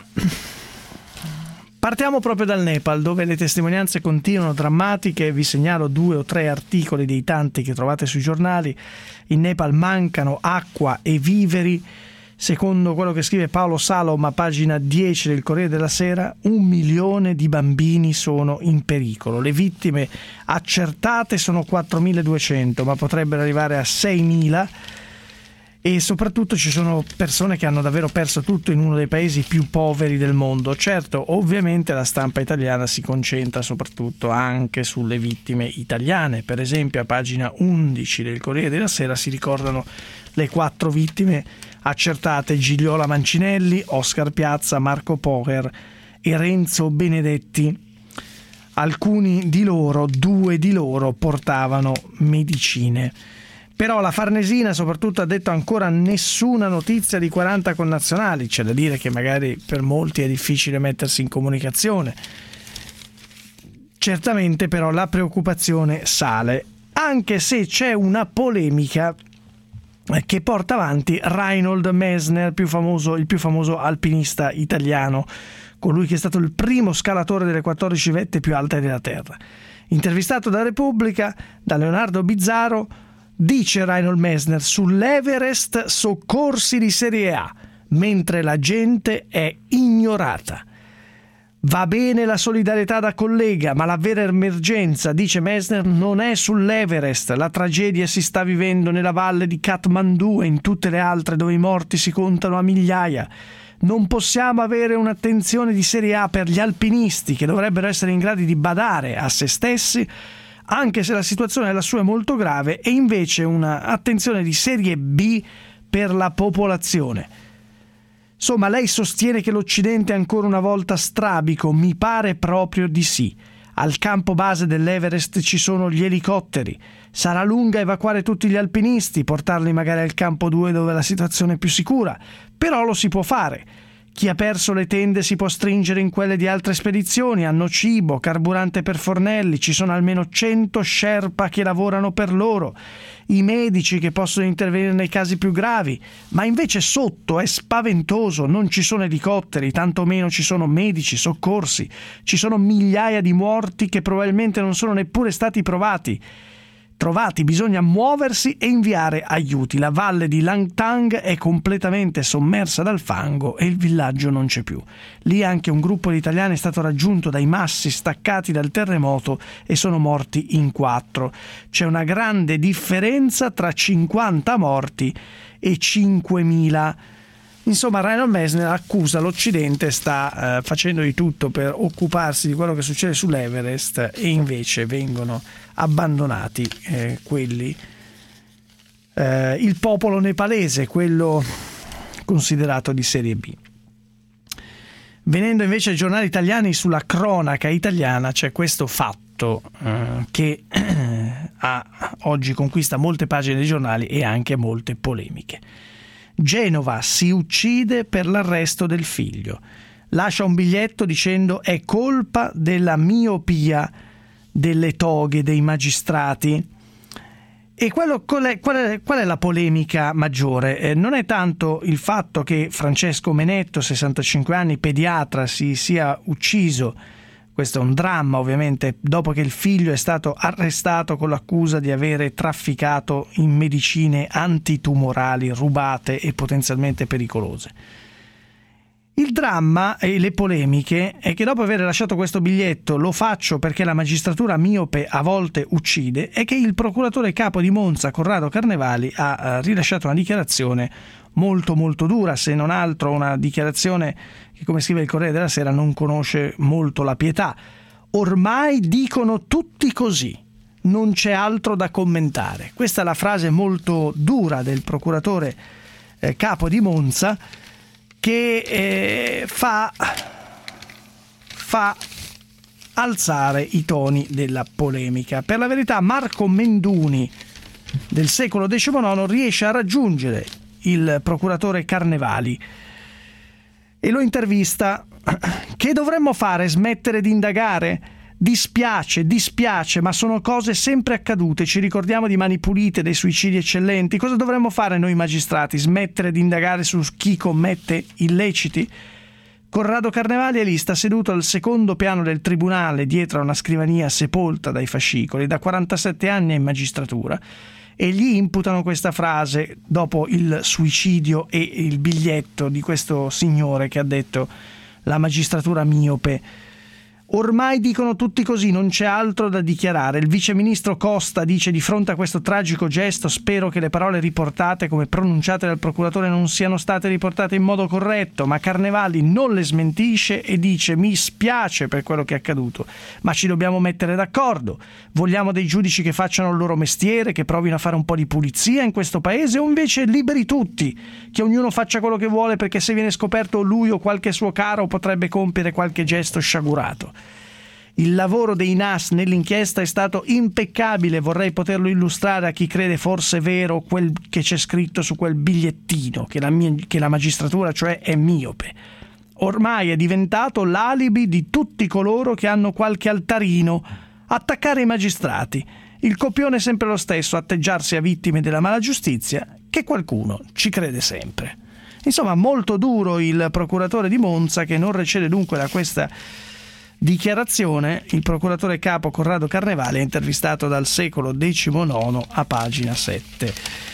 partiamo proprio dal Nepal, dove le testimonianze continuano drammatiche. Vi segnalo 2 o 3 articoli dei tanti che trovate sui giornali. In Nepal mancano acqua e viveri. Secondo quello che scrive Paolo Salom a pagina 10 del Corriere della Sera, 1 milione di bambini sono in pericolo. Le vittime accertate sono 4.200, ma potrebbero arrivare a 6.000. E soprattutto ci sono persone che hanno davvero perso tutto in uno dei paesi più poveri del mondo. Certo, ovviamente la stampa italiana si concentra soprattutto anche sulle vittime italiane. Per esempio, a pagina 11 del Corriere della Sera si ricordano le 4 vittime accertate: Gigliola Mancinelli, Oscar Piazza, Marco Pocher e Renzo Benedetti. Alcuni di loro, 2 di loro, portavano medicine. Però la Farnesina soprattutto ha detto ancora nessuna notizia di 40 connazionali. C'è da dire che magari per molti è difficile mettersi in comunicazione. Certamente però la preoccupazione sale, anche se c'è una polemica che porta avanti Reinhold Messner, il più famoso alpinista italiano, colui che è stato il primo scalatore delle 14 vette più alte della Terra. Intervistato da Repubblica, da Leonardo Bizzaro, dice Reinhold Messner: sull'Everest soccorsi di serie A, mentre la gente è ignorata. Va bene la solidarietà da collega, ma la vera emergenza, dice Messner, non è sull'Everest. La tragedia si sta vivendo nella valle di Kathmandu e in tutte le altre dove i morti si contano a migliaia. Non possiamo avere un'attenzione di serie A per gli alpinisti, che dovrebbero essere in grado di badare a se stessi, anche se la situazione lassù è molto grave, e invece un'attenzione di serie B per la popolazione. Insomma, lei sostiene che l'Occidente è ancora una volta strabico? Mi pare proprio di sì. Al campo base dell'Everest ci sono gli elicotteri. Sarà lunga evacuare tutti gli alpinisti, portarli magari al campo 2 dove la situazione è più sicura, però lo si può fare. Chi ha perso le tende si può stringere in quelle di altre spedizioni, hanno cibo, carburante per fornelli, ci sono almeno 100 Sherpa che lavorano per loro, i medici che possono intervenire nei casi più gravi, ma invece sotto è spaventoso, non ci sono elicotteri, tantomeno ci sono medici, soccorsi, ci sono migliaia di morti che probabilmente non sono neppure stati trovati, bisogna muoversi e inviare aiuti. La valle di Langtang è completamente sommersa dal fango e il villaggio non c'è più. Lì anche un gruppo di italiani è stato raggiunto dai massi staccati dal terremoto e sono morti in 4. C'è una grande differenza tra 50 morti e 5.000. Insomma, Reinhold Messner accusa l'Occidente, sta facendo di tutto per occuparsi di quello che succede sull'Everest e invece vengono abbandonati quelli. Il popolo nepalese, quello considerato di serie B. Venendo invece ai giornali italiani, sulla cronaca italiana c'è questo fatto che oggi conquista molte pagine dei giornali e anche molte polemiche. Genova si uccide per l'arresto del figlio. Lascia un biglietto dicendo è colpa della miopia delle toghe dei magistrati. E qual è la polemica maggiore? Non è tanto il fatto che Francesco Menetto, 65 anni, pediatra, si sia ucciso. Questo è un dramma, ovviamente, dopo che il figlio è stato arrestato con l'accusa di avere trafficato in medicine antitumorali rubate e potenzialmente pericolose. Il dramma e le polemiche è che dopo aver lasciato questo biglietto "lo faccio perché la magistratura miope a volte uccide" è che il procuratore capo di Monza, Corrado Carnevali, ha rilasciato una dichiarazione molto molto dura, se non altro una dichiarazione che, come scrive il Corriere della Sera, non conosce molto la pietà. Ormai dicono tutti così, non c'è altro da commentare. Questa è la frase molto dura del procuratore capo di Monza, che fa alzare i toni della polemica. Per la verità, Marco Menduni del secolo XIX riesce a raggiungere il procuratore Carnevali e lo intervista. Che dovremmo fare? Smettere di indagare? Dispiace, ma sono cose sempre accadute. Ci ricordiamo di Mani Pulite, dei suicidi eccellenti. Cosa dovremmo fare noi magistrati? Smettere di indagare su chi commette illeciti? Corrado Carnevali è lì, sta seduto al secondo piano del tribunale, dietro a una scrivania sepolta dai fascicoli. Da 47 anni è in magistratura e gli imputano questa frase dopo il suicidio e il biglietto di questo signore che ha detto la magistratura miope. Ormai dicono tutti così, non c'è altro da dichiarare. Il viceministro Costa dice: di fronte a questo tragico gesto spero che le parole riportate come pronunciate dal procuratore non siano state riportate in modo corretto, ma Carnevali non le smentisce e dice: mi spiace per quello che è accaduto, ma ci dobbiamo mettere d'accordo. Vogliamo dei giudici che facciano il loro mestiere, che provino a fare un po' di pulizia in questo paese, o invece liberi tutti, che ognuno faccia quello che vuole, perché se viene scoperto lui o qualche suo caro potrebbe compiere qualche gesto sciagurato. Il lavoro dei NAS nell'inchiesta è stato impeccabile, vorrei poterlo illustrare a chi crede forse vero quel che c'è scritto su quel bigliettino, che la magistratura cioè è miope. Ormai è diventato l'alibi di tutti coloro che hanno qualche altarino, attaccare i magistrati. Il copione è sempre lo stesso, atteggiarsi a vittime della malagiustizia, che qualcuno ci crede sempre. Insomma, molto duro il procuratore di Monza, che non recede dunque da questa dichiarazione. Il procuratore capo Corrado Carnevali è intervistato dal Secolo XIX a pagina 7.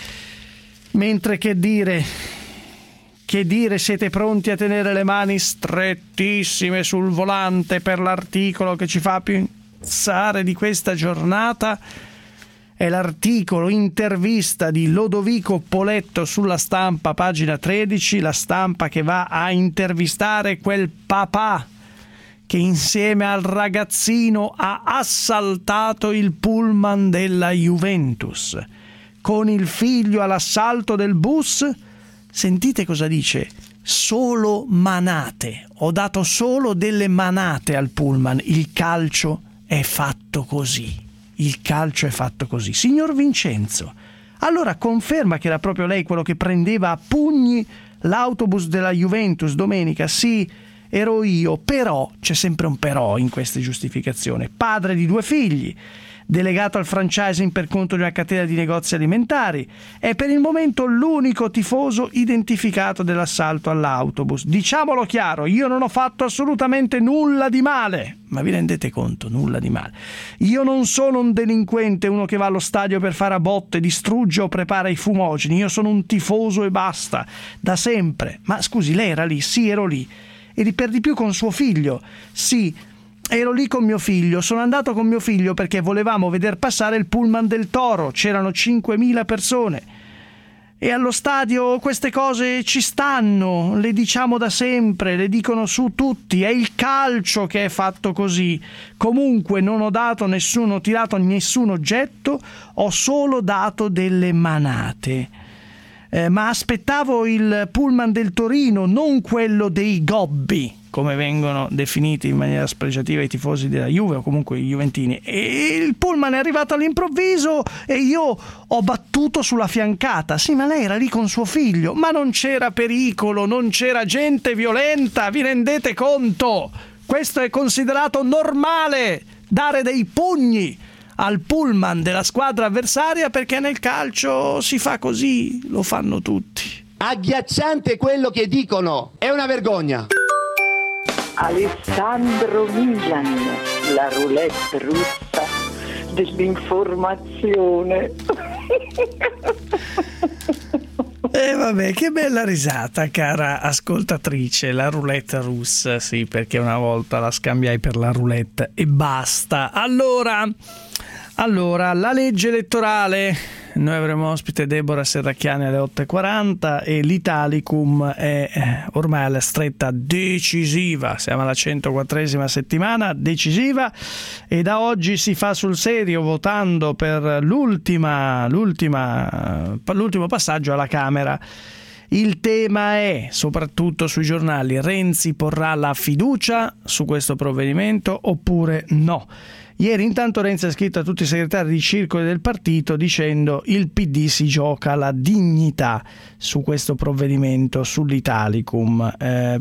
Mentre che dire, siete pronti a tenere le mani strettissime sul volante per l'articolo che ci fa pensare di questa giornata? È l'articolo intervista di Lodovico Poletto sulla Stampa, pagina 13, la Stampa che va a intervistare quel papà che insieme al ragazzino ha assaltato il pullman della Juventus. Con il figlio all'assalto del bus, sentite cosa dice: solo manate, ho dato solo delle manate al pullman, il calcio è fatto così. Il calcio è fatto così. Signor Vincenzo, allora conferma che era proprio lei quello che prendeva a pugni l'autobus della Juventus domenica? Sì, ero io, però, c'è sempre un però in queste giustificazioni, padre di 2 figli, delegato al franchising per conto di una catena di negozi alimentari, è per il momento l'unico tifoso identificato dell'assalto all'autobus. Diciamolo chiaro, io non ho fatto assolutamente nulla di male, ma vi rendete conto? Nulla di male. Io non sono un delinquente, uno che va allo stadio per fare a botte, distrugge o prepara i fumogeni, io sono un tifoso e basta, da sempre. Ma scusi, lei era lì? Sì, ero lì. E per di più con suo figlio? Sì, ero lì con mio figlio, sono andato con mio figlio perché volevamo veder passare il pullman del Toro, c'erano 5.000 persone e allo stadio queste cose ci stanno, le diciamo da sempre, le dicono su tutti, è il calcio che è fatto così. Comunque non ho tirato nessun oggetto, ho solo dato delle manate. Ma aspettavo il pullman del Torino, non quello dei gobbi, come vengono definiti in maniera spregiativa i tifosi della Juve o comunque i juventini. E il pullman è arrivato all'improvviso e io ho battuto sulla fiancata. Sì, ma lei era lì con suo figlio, ma non c'era pericolo, non c'era gente violenta, vi rendete conto? Questo è considerato normale, dare dei pugni al pullman della squadra avversaria, perché nel calcio si fa così, lo fanno tutti. Agghiacciante quello che dicono, è una vergogna. Alessandro Milan, la roulette russa dell'informazione. E vabbè, che bella risata, cara ascoltatrice, la roulette russa, sì, perché una volta la scambiai per la roulette e basta. Allora, la legge elettorale, noi avremo ospite Deborah Serracchiani alle 8.40 e l'Italicum è ormai alla stretta decisiva, siamo alla 104esima settimana decisiva e da oggi si fa sul serio votando per l'ultimo passaggio alla Camera. Il tema è, soprattutto sui giornali, Renzi porrà la fiducia su questo provvedimento oppure no? Ieri intanto Renzi ha scritto a tutti i segretari di circolo del partito dicendo il PD si gioca la dignità su questo provvedimento, sull'Italicum.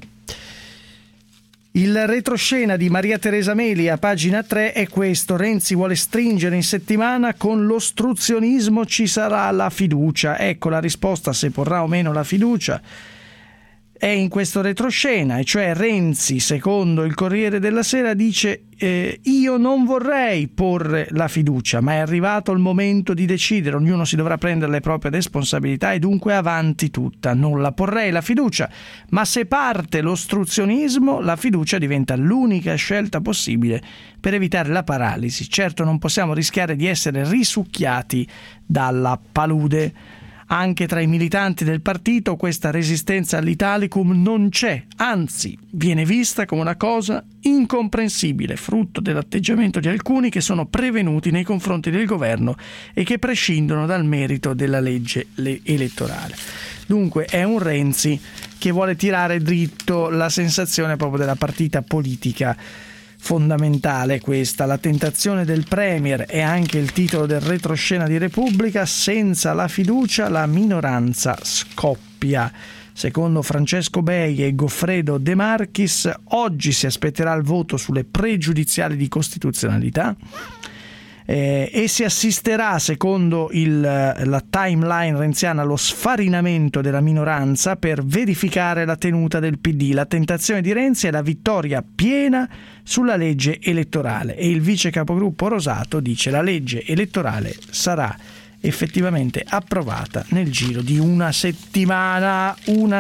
Il retroscena di Maria Teresa Meli a pagina 3 è questo: Renzi vuole stringere in settimana, con l'ostruzionismo ci sarà la fiducia. Ecco la risposta se porrà o meno la fiducia. È in questo retroscena, e cioè Renzi, secondo il Corriere della Sera, dice io non vorrei porre la fiducia, ma è arrivato il momento di decidere, ognuno si dovrà prendere le proprie responsabilità e dunque avanti tutta. Non la porrei la fiducia, ma se parte l'ostruzionismo, la fiducia diventa l'unica scelta possibile per evitare la paralisi. Certo non possiamo rischiare di essere risucchiati dalla palude. Anche tra i militanti del partito questa resistenza all'Italicum non c'è, anzi viene vista come una cosa incomprensibile, frutto dell'atteggiamento di alcuni che sono prevenuti nei confronti del governo e che prescindono dal merito della legge elettorale. Dunque è un Renzi che vuole tirare dritto, la sensazione proprio della partita politica fondamentale questa, la tentazione del Premier è anche il titolo del retroscena di Repubblica. Senza la fiducia la minoranza scoppia. Secondo Francesco Bei e Goffredo De Marchis, oggi si aspetterà il voto sulle pregiudiziali di costituzionalità e si assisterà, secondo la timeline renziana, allo sfarinamento della minoranza per verificare la tenuta del PD. La tentazione di Renzi è la vittoria piena sulla legge elettorale e il vice capogruppo Rosato dice la legge elettorale sarà effettivamente approvata nel giro di una settimana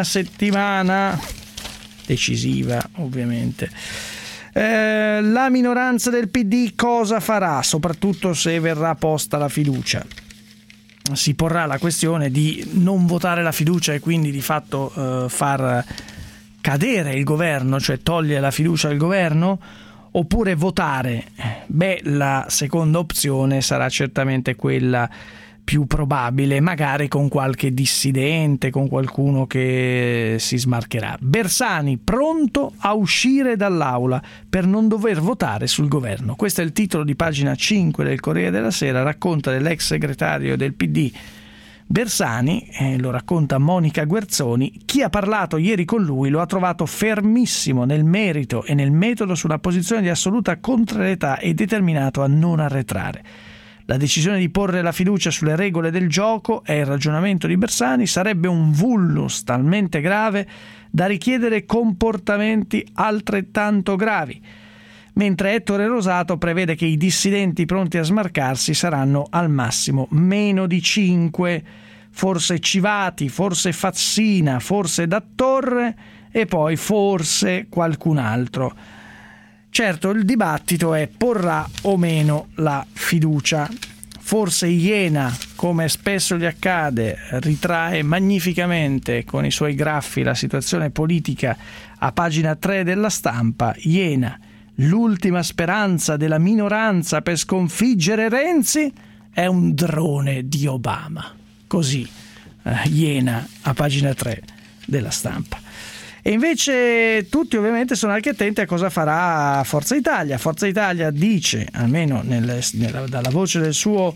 decisiva ovviamente. La minoranza del PD cosa farà, soprattutto se verrà posta la fiducia? Si porrà la questione di non votare la fiducia e quindi di fatto far cadere il governo, cioè togliere la fiducia al governo, oppure votare? La seconda opzione sarà certamente quella più probabile, magari con qualche dissidente, con qualcuno che si smarcherà. Bersani pronto a uscire dall'aula per non dover votare sul governo. Questo è il titolo di pagina 5 del Corriere della Sera, racconta dell'ex segretario del PD Bersani, lo racconta Monica Guerzoni. Chi ha parlato ieri con lui lo ha trovato fermissimo nel merito e nel metodo, sulla posizione di assoluta contrarietà e determinato a non arretrare. La decisione di porre la fiducia sulle regole del gioco, è il ragionamento di Bersani, sarebbe un vulnus talmente grave da richiedere comportamenti altrettanto gravi, mentre Ettore Rosato prevede che i dissidenti pronti a smarcarsi saranno al massimo meno di 5, forse Civati, forse Fassina, forse Dattorre e poi forse qualcun altro. Certo, il dibattito è: porrà o meno la fiducia? Forse Iena, come spesso gli accade, ritrae magnificamente con i suoi graffi la situazione politica a pagina 3 della Stampa. Iena, l'ultima speranza della minoranza per sconfiggere Renzi, è un drone di Obama. Così Iena a pagina 3 della Stampa. E invece tutti ovviamente sono anche attenti a cosa farà Forza Italia. Forza Italia dice, almeno dalla voce del suo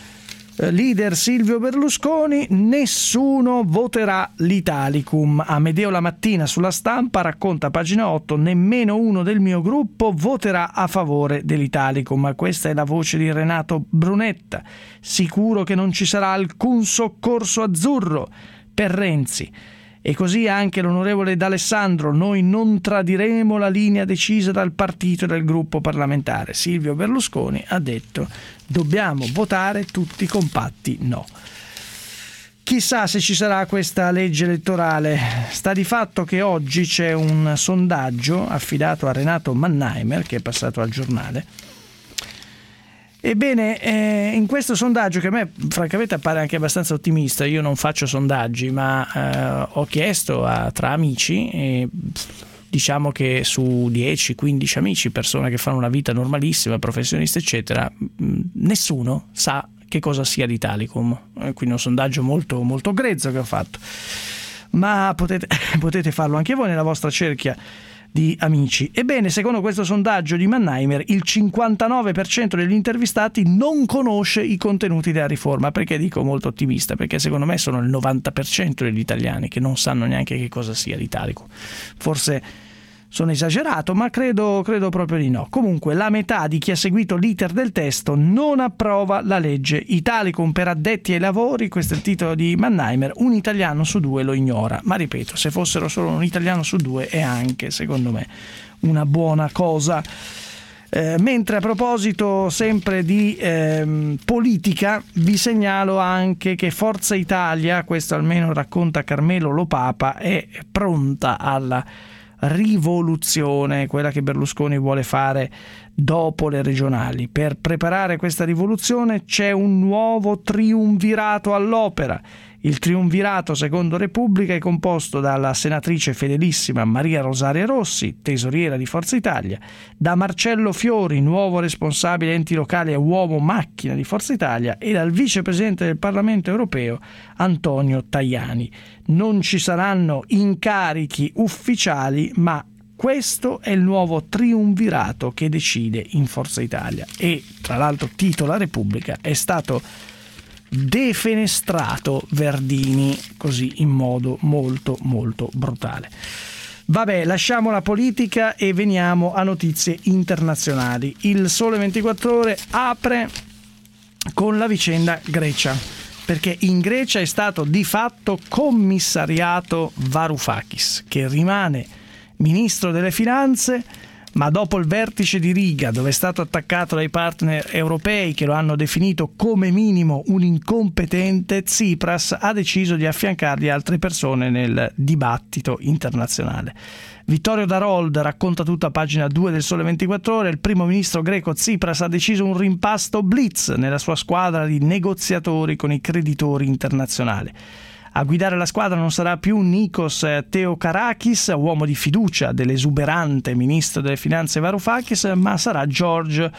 leader Silvio Berlusconi, nessuno voterà l'Italicum. Amedeo La Mattina sulla Stampa racconta, pagina 8, nemmeno uno del mio gruppo voterà a favore dell'Italicum. Questa è la voce di Renato Brunetta. Sicuro che non ci sarà alcun soccorso azzurro per Renzi. E così anche l'onorevole D'Alessandro: noi non tradiremo la linea decisa dal partito e dal gruppo parlamentare. Silvio Berlusconi ha detto: dobbiamo votare tutti compatti no. Chissà se ci sarà questa legge elettorale. Sta di fatto che oggi c'è un sondaggio affidato a Renato Mannheimer, che è passato al Giornale. Ebbene, in questo sondaggio, che a me francamente appare anche abbastanza ottimista, io non faccio sondaggi, ma ho chiesto tra amici, e diciamo che su 10-15 amici, persone che fanno una vita normalissima, professionisti eccetera, nessuno sa che cosa sia l'Italicum. Quindi un sondaggio molto, molto grezzo che ho fatto, ma potete farlo anche voi nella vostra cerchia di amici. Ebbene, secondo questo sondaggio di Mannheimer, il 59% degli intervistati non conosce i contenuti della riforma. Perché dico molto ottimista? Perché secondo me sono il 90% degli italiani che non sanno neanche che cosa sia l'Italicum. Forse sono esagerato, ma credo proprio di no. Comunque, la metà di chi ha seguito l'iter del testo non approva la legge Italicum per addetti ai lavori. Questo è il titolo di Mannheimer. Un italiano su 2 lo ignora. Ma ripeto, se fossero solo un italiano su 2 è anche, secondo me, una buona cosa. Mentre a proposito sempre di politica, vi segnalo anche che Forza Italia, questo almeno racconta Carmelo Lopapa, è pronta alla rivoluzione, quella che Berlusconi vuole fare dopo le regionali. Per preparare questa rivoluzione c'è un nuovo triumvirato all'opera. Il triumvirato, secondo Repubblica, è composto dalla senatrice fedelissima Maria Rosaria Rossi, tesoriera di Forza Italia, da Marcello Fiori, nuovo responsabile enti locali e uomo macchina di Forza Italia, e dal vicepresidente del Parlamento europeo Antonio Tajani. Non ci saranno incarichi ufficiali, ma questo è il nuovo triumvirato che decide in Forza Italia. E tra l'altro, titola Repubblica, è stato defenestrato Verdini, così in modo molto molto brutale. Vabbè, lasciamo la politica e veniamo a notizie internazionali. Il Sole 24 Ore apre con la vicenda Grecia, perché in Grecia è stato di fatto commissariato Varoufakis, che rimane ministro delle finanze, ma dopo il vertice di Riga, dove è stato attaccato dai partner europei che lo hanno definito come minimo un incompetente, Tsipras ha deciso di affiancargli altre persone nel dibattito internazionale. Vittorio Darold racconta tutto a pagina 2 del Sole 24 Ore. Il primo ministro greco Tsipras ha deciso un rimpasto blitz nella sua squadra di negoziatori con i creditori internazionali. A guidare la squadra non sarà più Nikos Theokarakis, uomo di fiducia dell'esuberante ministro delle finanze Varoufakis, ma sarà George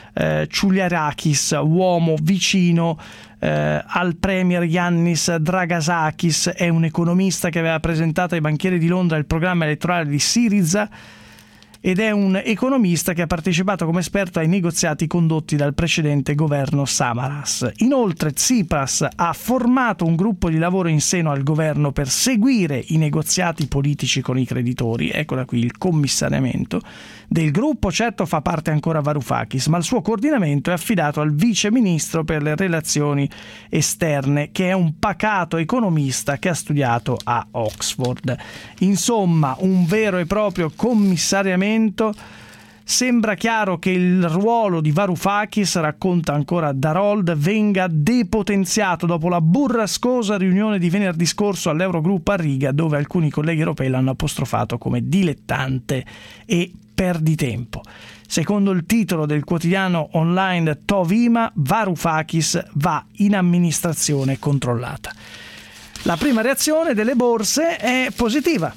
Chouliarakis, uomo vicino al premier Yannis Dragasakis. È un economista che aveva presentato ai banchieri di Londra il programma elettorale di Syriza ed è un economista che ha partecipato come esperto ai negoziati condotti dal precedente governo Samaras. Inoltre Tsipras ha formato un gruppo di lavoro in seno al governo per seguire i negoziati politici con i creditori, ecco da qui il commissariamento. Del gruppo certo fa parte ancora Varoufakis, ma il suo coordinamento è affidato al vice ministro per le relazioni esterne, che è un pacato economista che ha studiato a Oxford. Insomma, un vero e proprio commissariamento. Sembra chiaro che il ruolo di Varoufakis, racconta ancora Darold, venga depotenziato dopo la burrascosa riunione di venerdì scorso all'Eurogroup a Riga, dove alcuni colleghi europei l'hanno apostrofato come dilettante e perditempo. Secondo il titolo del quotidiano online Tovima, Varoufakis va in amministrazione controllata. La prima reazione delle borse è positiva.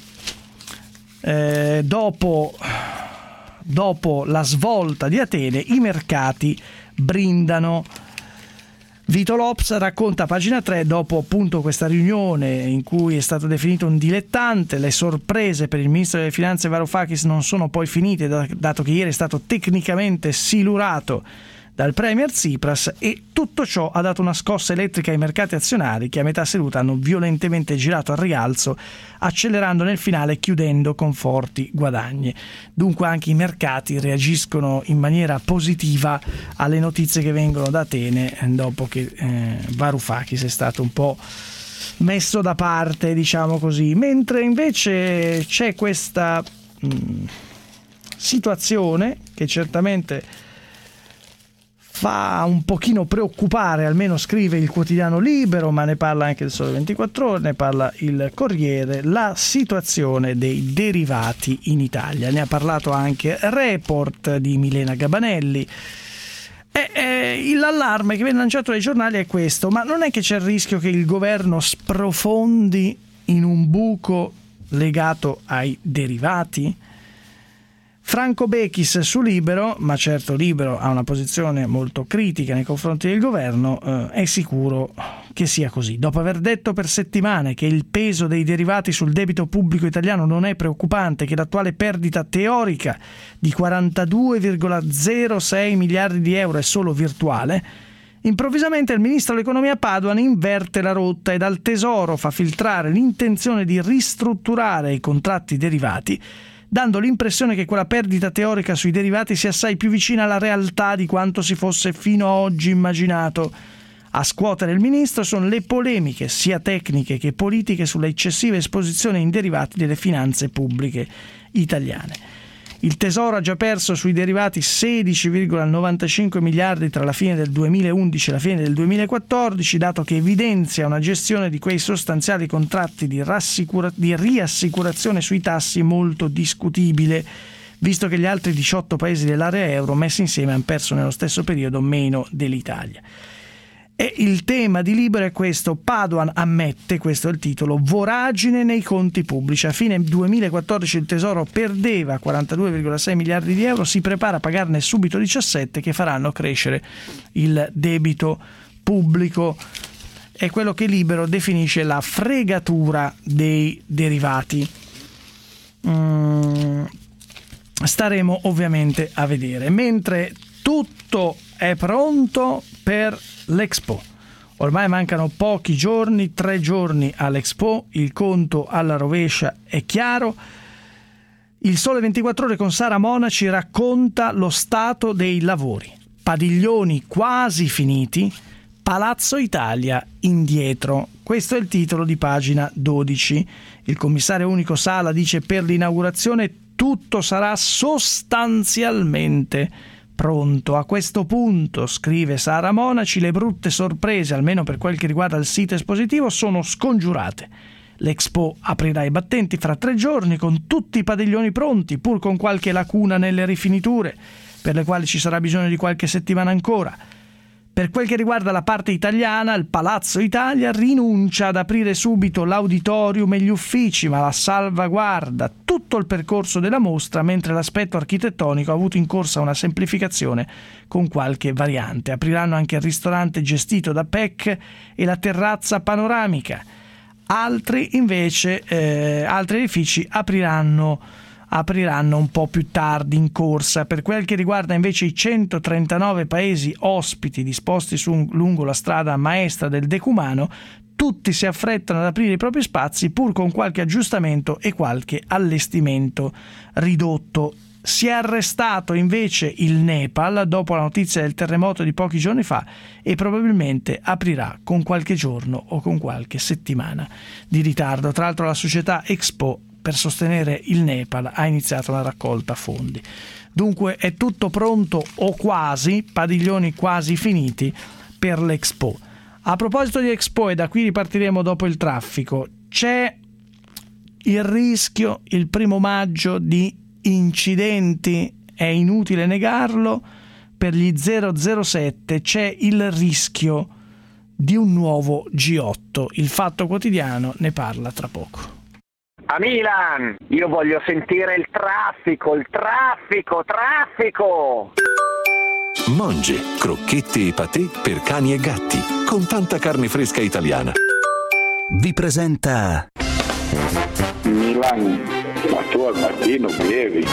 Dopo la svolta di Atene, i mercati brindano. Vito Lops racconta a pagina 3, dopo appunto questa riunione in cui è stato definito un dilettante, le sorprese per il ministro delle finanze Varoufakis non sono poi finite, dato che ieri è stato tecnicamente silurato dal premier Tsipras, e tutto ciò ha dato una scossa elettrica ai mercati azionari, che a metà seduta hanno violentemente girato al rialzo, accelerando nel finale, chiudendo con forti guadagni. Dunque anche i mercati reagiscono in maniera positiva alle notizie che vengono da Atene, dopo che Varoufakis è stato un po' messo da parte, diciamo così. Mentre invece c'è questa situazione che certamente fa un pochino preoccupare, almeno scrive il quotidiano Libero, ma ne parla anche il Sole 24 Ore, ne parla il Corriere, la situazione dei derivati in Italia. Ne ha parlato anche Report di Milena Gabanelli. L'allarme che viene lanciato dai giornali è questo: ma non è che c'è il rischio che il governo sprofondi in un buco legato ai derivati? Franco Bechis su Libero, ma certo Libero ha una posizione molto critica nei confronti del governo, è sicuro che sia così. Dopo aver detto per settimane che il peso dei derivati sul debito pubblico italiano non è preoccupante, che l'attuale perdita teorica di 42,06 miliardi di euro è solo virtuale, improvvisamente il ministro dell'economia Padoan inverte la rotta e dal Tesoro fa filtrare l'intenzione di ristrutturare i contratti derivati, dando l'impressione che quella perdita teorica sui derivati sia assai più vicina alla realtà di quanto si fosse fino ad oggi immaginato. A scuotere il ministro sono le polemiche, sia tecniche che politiche, sulla eccessiva esposizione in derivati delle finanze pubbliche italiane. Il Tesoro ha già perso sui derivati 16,95 miliardi tra la fine del 2011 e la fine del 2014, dato che evidenzia una gestione di quei sostanziali contratti di riassicurazione sui tassi molto discutibile, visto che gli altri 18 paesi dell'area euro messi insieme hanno perso nello stesso periodo meno dell'Italia. E il tema di Libero è questo: Padoan ammette, questo è il titolo, voragine nei conti pubblici. A fine 2014 il Tesoro perdeva 42,6 miliardi di euro, si prepara a pagarne subito 17 che faranno crescere il debito pubblico. È quello che Libero definisce la fregatura dei derivati. Staremo ovviamente a vedere. Mentre tutto è pronto per l'Expo. Ormai mancano pochi giorni, 3 giorni all'Expo, il conto alla rovescia è chiaro. Il Sole 24 Ore con Sara Monaci racconta lo stato dei lavori. Padiglioni quasi finiti, Palazzo Italia indietro. Questo è il titolo di pagina 12. Il commissario unico Sala dice: per l'inaugurazione tutto sarà sostanzialmente pronto. A questo punto, scrive Sara Monaci, le brutte sorprese, almeno per quel che riguarda il sito espositivo, sono scongiurate. L'Expo aprirà i battenti fra 3 giorni con tutti i padiglioni pronti, pur con qualche lacuna nelle rifiniture, per le quali ci sarà bisogno di qualche settimana ancora. Per quel che riguarda la parte italiana, il Palazzo Italia rinuncia ad aprire subito l'auditorium e gli uffici, ma la salvaguarda tutto il percorso della mostra, mentre l'aspetto architettonico ha avuto in corsa una semplificazione con qualche variante. Apriranno anche il ristorante gestito da PEC e la terrazza panoramica. Altri edifici apriranno un po' più tardi in corsa. Per quel che riguarda invece i 139 paesi ospiti disposti lungo la strada maestra del decumano, tutti si affrettano ad aprire i propri spazi pur con qualche aggiustamento e qualche allestimento ridotto. Si è arrestato invece il Nepal dopo la notizia del terremoto di pochi giorni fa e probabilmente aprirà con qualche giorno o con qualche settimana di ritardo. Tra l'altro la società Expo, per sostenere il Nepal, ha iniziato una raccolta fondi. Dunque è tutto pronto o quasi, padiglioni quasi finiti per l'Expo. A proposito di Expo, e da qui ripartiremo dopo il traffico, c'è il rischio il 1 maggio di incidenti, è inutile negarlo. Per gli 007 c'è il rischio di un nuovo G8. Il Fatto Quotidiano ne parla tra poco. A Milan, io voglio sentire il traffico. Monge, crocchette e patè per cani e gatti, con tanta carne fresca italiana. Vi presenta Milan, ma tu al mattino bevi?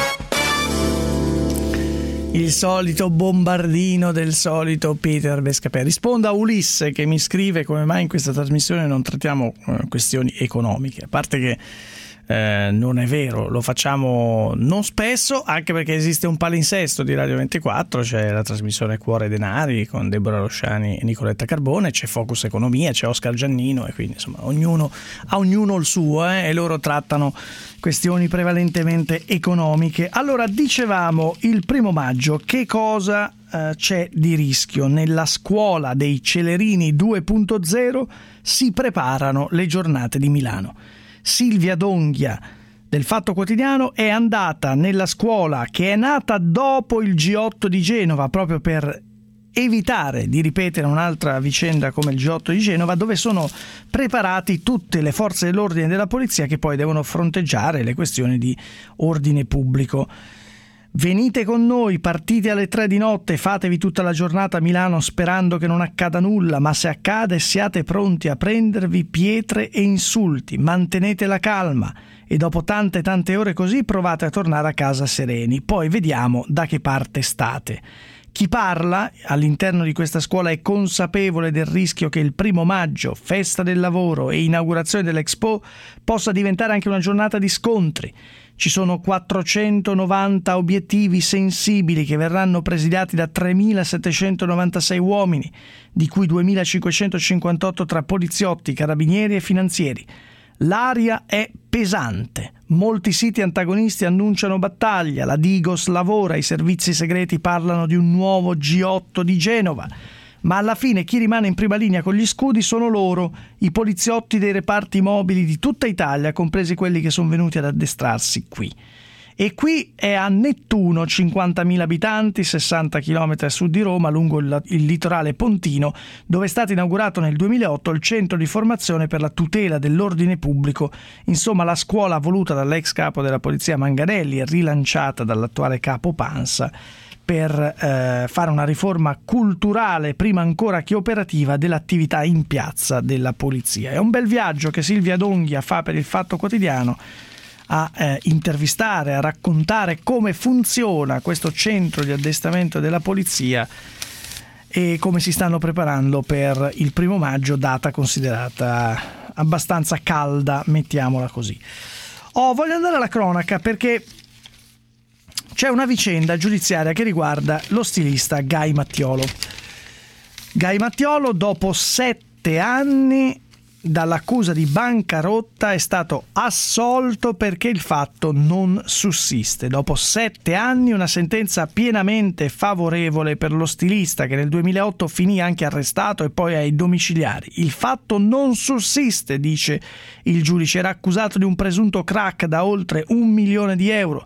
Il solito bombardino del solito Peter Bescapè. Rispondo a Ulisse che mi scrive come mai in questa trasmissione non trattiamo questioni economiche. A parte che non è vero, lo facciamo non spesso, anche perché esiste un palinsesto di Radio 24, c'è la trasmissione Cuore Denari con Deborah Rosciani e Nicoletta Carbone, c'è Focus Economia, c'è Oscar Giannino, e quindi insomma ognuno il suo, e loro trattano questioni prevalentemente economiche. Allora, dicevamo, il 1 maggio che cosa c'è di rischio? Nella scuola dei Celerini 2.0 si preparano le giornate di Milano. Silvia D'Onghia del Fatto Quotidiano è andata nella scuola che è nata dopo il G8 di Genova, proprio per evitare di ripetere un'altra vicenda come il G8 di Genova, dove sono preparati tutte le forze dell'ordine e della polizia che poi devono fronteggiare le questioni di ordine pubblico. Venite con noi, partite alle 3 di notte, fatevi tutta la giornata a Milano sperando che non accada nulla, ma se accade siate pronti a prendervi pietre e insulti, mantenete la calma e dopo tante ore così provate a tornare a casa sereni, poi vediamo da che parte state. Chi parla all'interno di questa scuola è consapevole del rischio che il 1 maggio, festa del lavoro e inaugurazione dell'Expo, possa diventare anche una giornata di scontri. Ci sono 490 obiettivi sensibili che verranno presidiati da 3.796 uomini, di cui 2.558 tra poliziotti, carabinieri e finanzieri. L'aria è pesante. Molti siti antagonisti annunciano battaglia, la Digos lavora, i servizi segreti parlano di un nuovo G8 di Genova. Ma alla fine chi rimane in prima linea con gli scudi sono loro, i poliziotti dei reparti mobili di tutta Italia, compresi quelli che sono venuti ad addestrarsi qui. E qui è a Nettuno, 50.000 abitanti, 60 km a sud di Roma, lungo il litorale pontino, dove è stato inaugurato nel 2008 il centro di formazione per la tutela dell'ordine pubblico, insomma la scuola voluta dall'ex capo della polizia Manganelli e rilanciata dall'attuale capo Pansa, per fare una riforma culturale, prima ancora che operativa, dell'attività in piazza della polizia. È un bel viaggio che Silvia D'Onghia fa per il Fatto Quotidiano, a intervistare, a raccontare come funziona questo centro di addestramento della polizia e come si stanno preparando per il 1 maggio, data considerata abbastanza calda, mettiamola così. Voglio andare alla cronaca perché c'è una vicenda giudiziaria che riguarda lo stilista Guy Mattiolo. Guy Mattiolo, dopo 7 anni dall'accusa di bancarotta, è stato assolto perché il fatto non sussiste. Dopo 7 anni, una sentenza pienamente favorevole per lo stilista, che nel 2008 finì anche arrestato e poi ai domiciliari. Il fatto non sussiste, dice il giudice. Era accusato di un presunto crack da oltre 1 milione di euro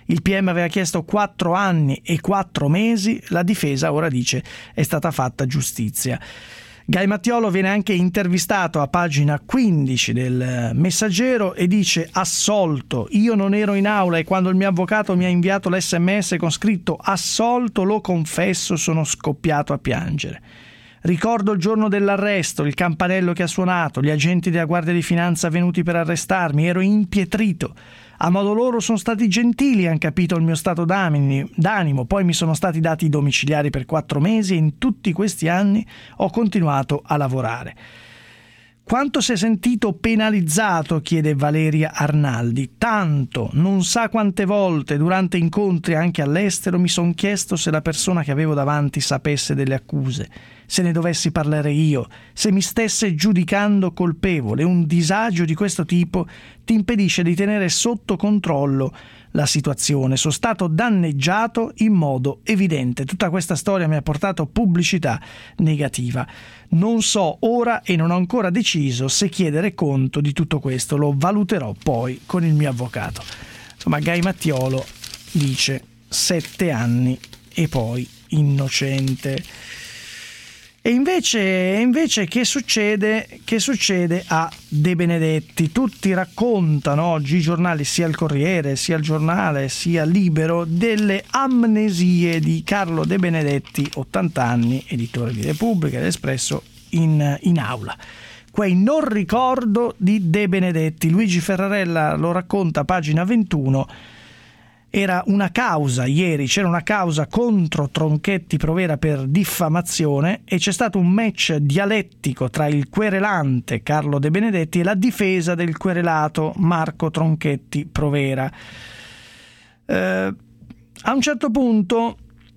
Il PM aveva chiesto 4 anni e 4 mesi, la difesa ora dice è stata fatta giustizia. Gai Mattiolo viene anche intervistato a pagina 15 del Messaggero e dice: assolto, io non ero in aula e quando il mio avvocato mi ha inviato l'SMS con scritto assolto, lo confesso, sono scoppiato a piangere. Ricordo il giorno dell'arresto, il campanello che ha suonato, gli agenti della Guardia di Finanza venuti per arrestarmi, ero impietrito. A modo loro sono stati gentili, hanno capito il mio stato d'animo, poi mi sono stati dati i domiciliari per 4 mesi e in tutti questi anni ho continuato a lavorare. Quanto si è sentito penalizzato, chiede Valeria Arnaldi. Tanto, non sa quante volte durante incontri anche all'estero mi sono chiesto se la persona che avevo davanti sapesse delle accuse, se ne dovessi parlare io, se mi stesse giudicando colpevole. Un disagio di questo tipo ti impedisce di tenere sotto controllo la situazione. Sono stato danneggiato in modo evidente. Tutta questa storia mi ha portato pubblicità negativa. Non so ora e non ho ancora deciso se chiedere conto di tutto questo. Lo valuterò poi con il mio avvocato. Insomma, Gai Mattiolo dice 7 anni e poi innocente. E invece che succede a De Benedetti? Tutti raccontano oggi, i giornali, sia il Corriere, sia il Giornale, sia Libero, delle amnesie di Carlo De Benedetti, 80 anni, editore di Repubblica e l'Espresso, in aula. Quei non ricordo di De Benedetti. Luigi Ferrarella lo racconta a pagina 21. Era una causa, ieri c'era una causa contro Tronchetti Provera per diffamazione e c'è stato un match dialettico tra il querelante Carlo De Benedetti e la difesa del querelato Marco Tronchetti Provera. A un certo punto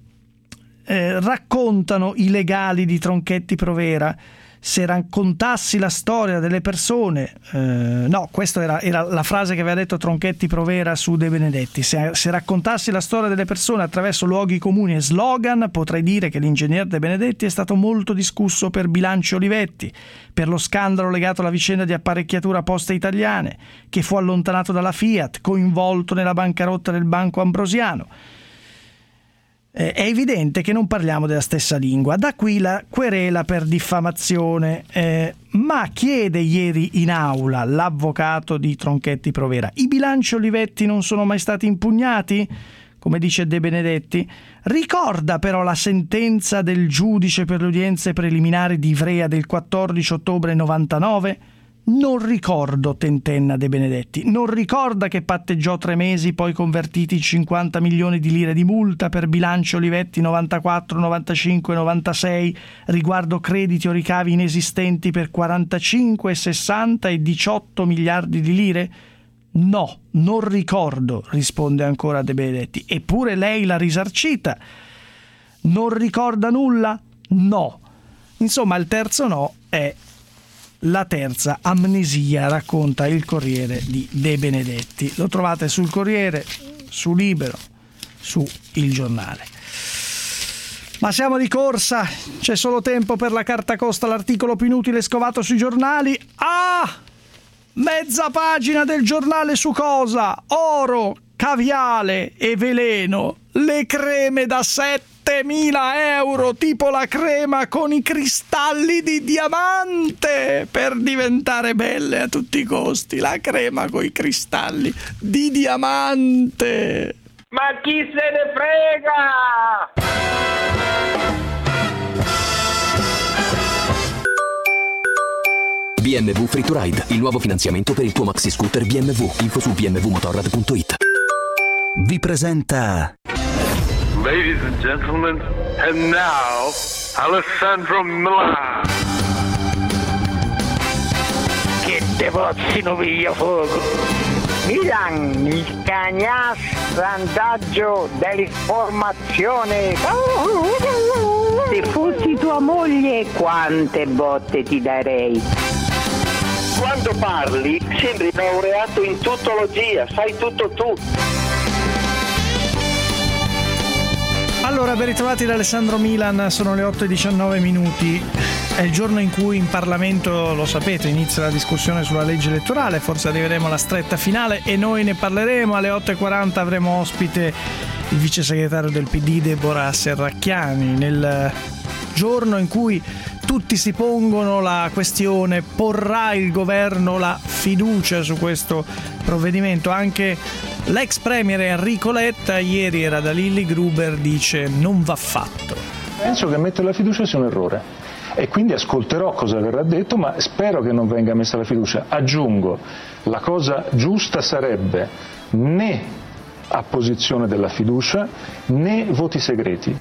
raccontano i legali di Tronchetti Provera: se raccontassi la storia delle persone, questa era la frase che aveva detto Tronchetti Provera su De Benedetti, se raccontassi la storia delle persone attraverso luoghi comuni e slogan, potrei dire che l'ingegner De Benedetti è stato molto discusso per Bilanci Olivetti, per lo scandalo legato alla vicenda di apparecchiatura Poste Italiane, che fu allontanato dalla Fiat, coinvolto nella bancarotta del Banco Ambrosiano. È evidente che non parliamo della stessa lingua, da qui la querela per diffamazione. Ma chiede ieri in aula l'avvocato di Tronchetti Provera: i bilanci Olivetti non sono mai stati impugnati? Come dice De Benedetti, ricorda però la sentenza del giudice per le udienze preliminari di Ivrea del 14 ottobre 99? Non ricordo, tentenna De Benedetti. Non ricorda che patteggiò 3 mesi, poi convertiti in 50 milioni di lire di multa per bilanci Olivetti 94, 95, 96, riguardo crediti o ricavi inesistenti per 45, 60 e 18 miliardi di lire? No, non ricordo, risponde ancora De Benedetti. Eppure lei l'ha risarcita. Non ricorda nulla? No. Insomma, il terzo no è la terza amnesia, racconta il Corriere di De Benedetti. Lo trovate sul Corriere, su Libero, su Il Giornale. Ma siamo di corsa, c'è solo tempo per la carta costa, l'articolo più inutile scovato sui giornali. Mezza pagina del Giornale su cosa? Oro, caviale e veleno, le creme da 7.000 euro, tipo la crema con i cristalli di diamante, per diventare belle a tutti i costi, la crema con i cristalli di diamante. Ma chi se ne frega? BMW Free to Ride, il nuovo finanziamento per il tuo maxi scooter BMW. Info su bmwmotorrad.it. Vi presenta Ladies and gentlemen, and now Alessandro Milan. Che te pozzino via fuoco. Milan, il cagnastandaggio dell'informazione. Se fossi tua moglie, quante botte ti darei. Quando parli sembri laureato in tuttologia, sai tutto tu. Allora, ben ritrovati da Alessandro Milan, sono le 8:19 minuti. È il giorno in cui in Parlamento, lo sapete, inizia la discussione sulla legge elettorale, forse arriveremo alla stretta finale e noi ne parleremo. Alle 8.40 avremo ospite il vice segretario del PD Deborah Serracchiani, nel giorno in cui tutti si pongono la questione: porrà il governo la fiducia su questo provvedimento? Anche l'ex premier Enrico Letta ieri era da Lilli Gruber, dice non va fatto. Penso che mettere la fiducia sia un errore e quindi ascolterò cosa verrà detto, ma spero che non venga messa la fiducia. Aggiungo, la cosa giusta sarebbe né apposizione della fiducia né voti segreti.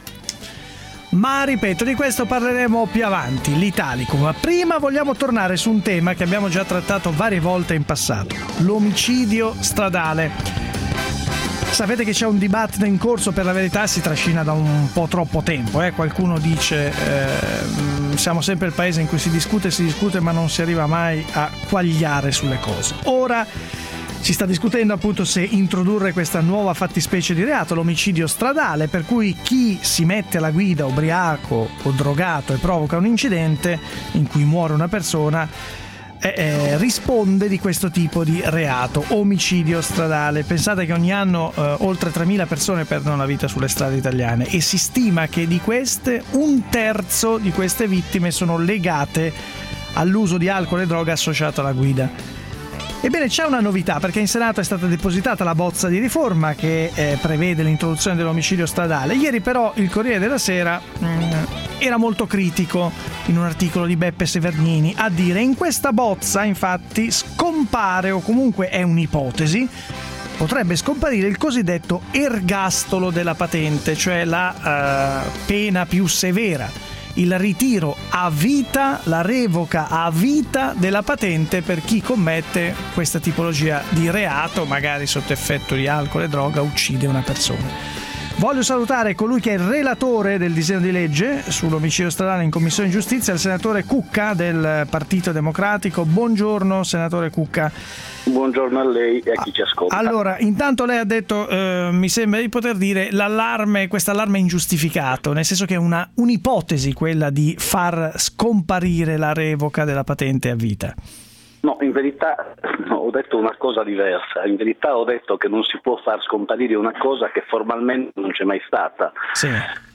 Ma ripeto, di questo parleremo più avanti, l'Italicum. Ma prima vogliamo tornare su un tema che abbiamo già trattato varie volte in passato: l'omicidio stradale. Sapete che c'è un dibattito in corso, per la verità si trascina da un po' troppo tempo. Qualcuno dice siamo sempre il paese in cui si discute ma non si arriva mai a quagliare sulle cose. Ora si sta discutendo appunto se introdurre questa nuova fattispecie di reato, l'omicidio stradale, per cui chi si mette alla guida ubriaco o drogato e provoca un incidente in cui muore una persona risponde di questo tipo di reato, omicidio stradale. Pensate che ogni anno oltre 3.000 persone perdono la vita sulle strade italiane e si stima che di queste 1/3 di queste vittime sono legate all'uso di alcol e droga associato alla guida. Ebbene, c'è una novità, perché in Senato è stata depositata la bozza di riforma che prevede l'introduzione dell'omicidio stradale. Ieri però il Corriere della Sera era molto critico in un articolo di Beppe Severnini a dire: in questa bozza infatti scompare, o comunque è un'ipotesi, potrebbe scomparire il cosiddetto ergastolo della patente, cioè la pena più severa, il ritiro a vita, la revoca a vita della patente per chi commette questa tipologia di reato, magari sotto effetto di alcol e droga uccide una persona. Voglio salutare colui che è il relatore del disegno di legge sull'omicidio stradale in Commissione Giustizia, il senatore Cucca del Partito Democratico. Buongiorno senatore Cucca. Buongiorno a lei e a chi ci ascolta. Allora, intanto lei ha detto, mi sembra di poter dire, questo allarme è ingiustificato, nel senso che è un'ipotesi quella di far scomparire la revoca della patente a vita. No, in verità ho detto una cosa diversa. In verità ho detto che non si può far scomparire una cosa che formalmente non c'è mai stata. Sì.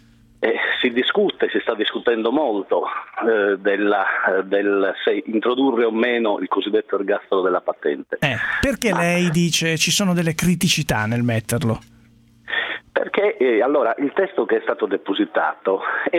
Si sta discutendo molto del se introdurre o meno il cosiddetto ergastolo della patente. Perché lei dice ci sono delle criticità nel metterlo? Perché allora il testo che è stato depositato è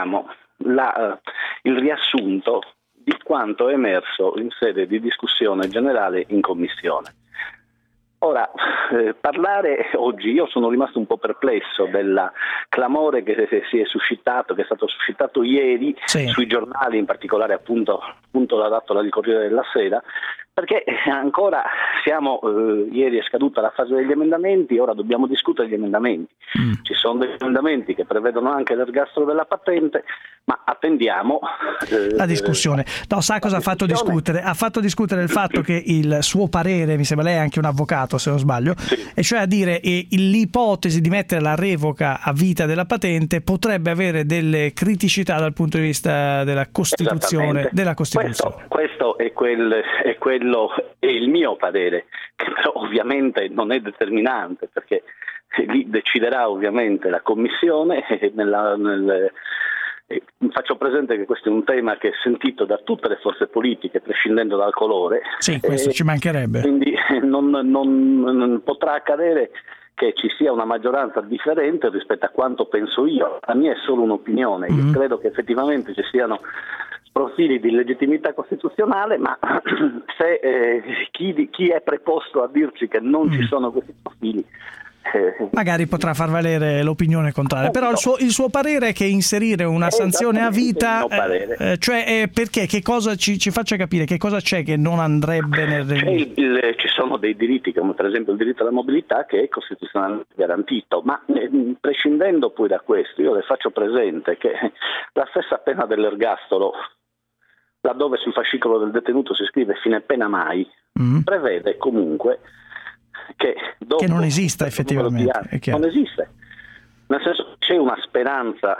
il riassunto di quanto è emerso in sede di discussione generale in Commissione. Ora, parlare oggi, io sono rimasto un po' perplesso del clamore che si è suscitato, che è stato suscitato ieri sui giornali, in particolare appunto l'ha dato la Corriere della Sera, perché ancora ieri è scaduta la fase degli emendamenti, ora dobbiamo discutere gli emendamenti. Ci sono degli emendamenti che prevedono anche l'ergastolo della patente, ma attendiamo la discussione. No, sa cosa ha fatto discutere? Ha fatto discutere il fatto che il suo parere, mi sembra lei è anche un avvocato se non sbaglio, e cioè a dire l'ipotesi di mettere la revoca a vita della patente potrebbe avere delle criticità dal punto di vista della Costituzione. Questo è il mio parere, che però ovviamente non è determinante, perché lì deciderà ovviamente la Commissione. Faccio presente che questo è un tema che è sentito da tutte le forze politiche, prescindendo dal colore. Sì, questo ci mancherebbe. Quindi non potrà accadere che ci sia una maggioranza differente rispetto a quanto penso io. La mia è solo un'opinione. Io credo che effettivamente ci siano profili di legittimità costituzionale, ma se chi è preposto a dirci che non ci sono questi profili magari potrà far valere l'opinione contraria, però il suo parere è che inserire una sanzione a vita, cioè perché, che cosa ci faccia capire che cosa c'è che non andrebbe nel ci sono dei diritti, come per esempio il diritto alla mobilità, che è costituzionalmente garantito, ma prescindendo poi da questo, io le faccio presente che la stessa pena dell'ergastolo, laddove sul fascicolo del detenuto si scrive fine pena mai, prevede comunque che non esista effettivamente, non esiste, nel senso che c'è una speranza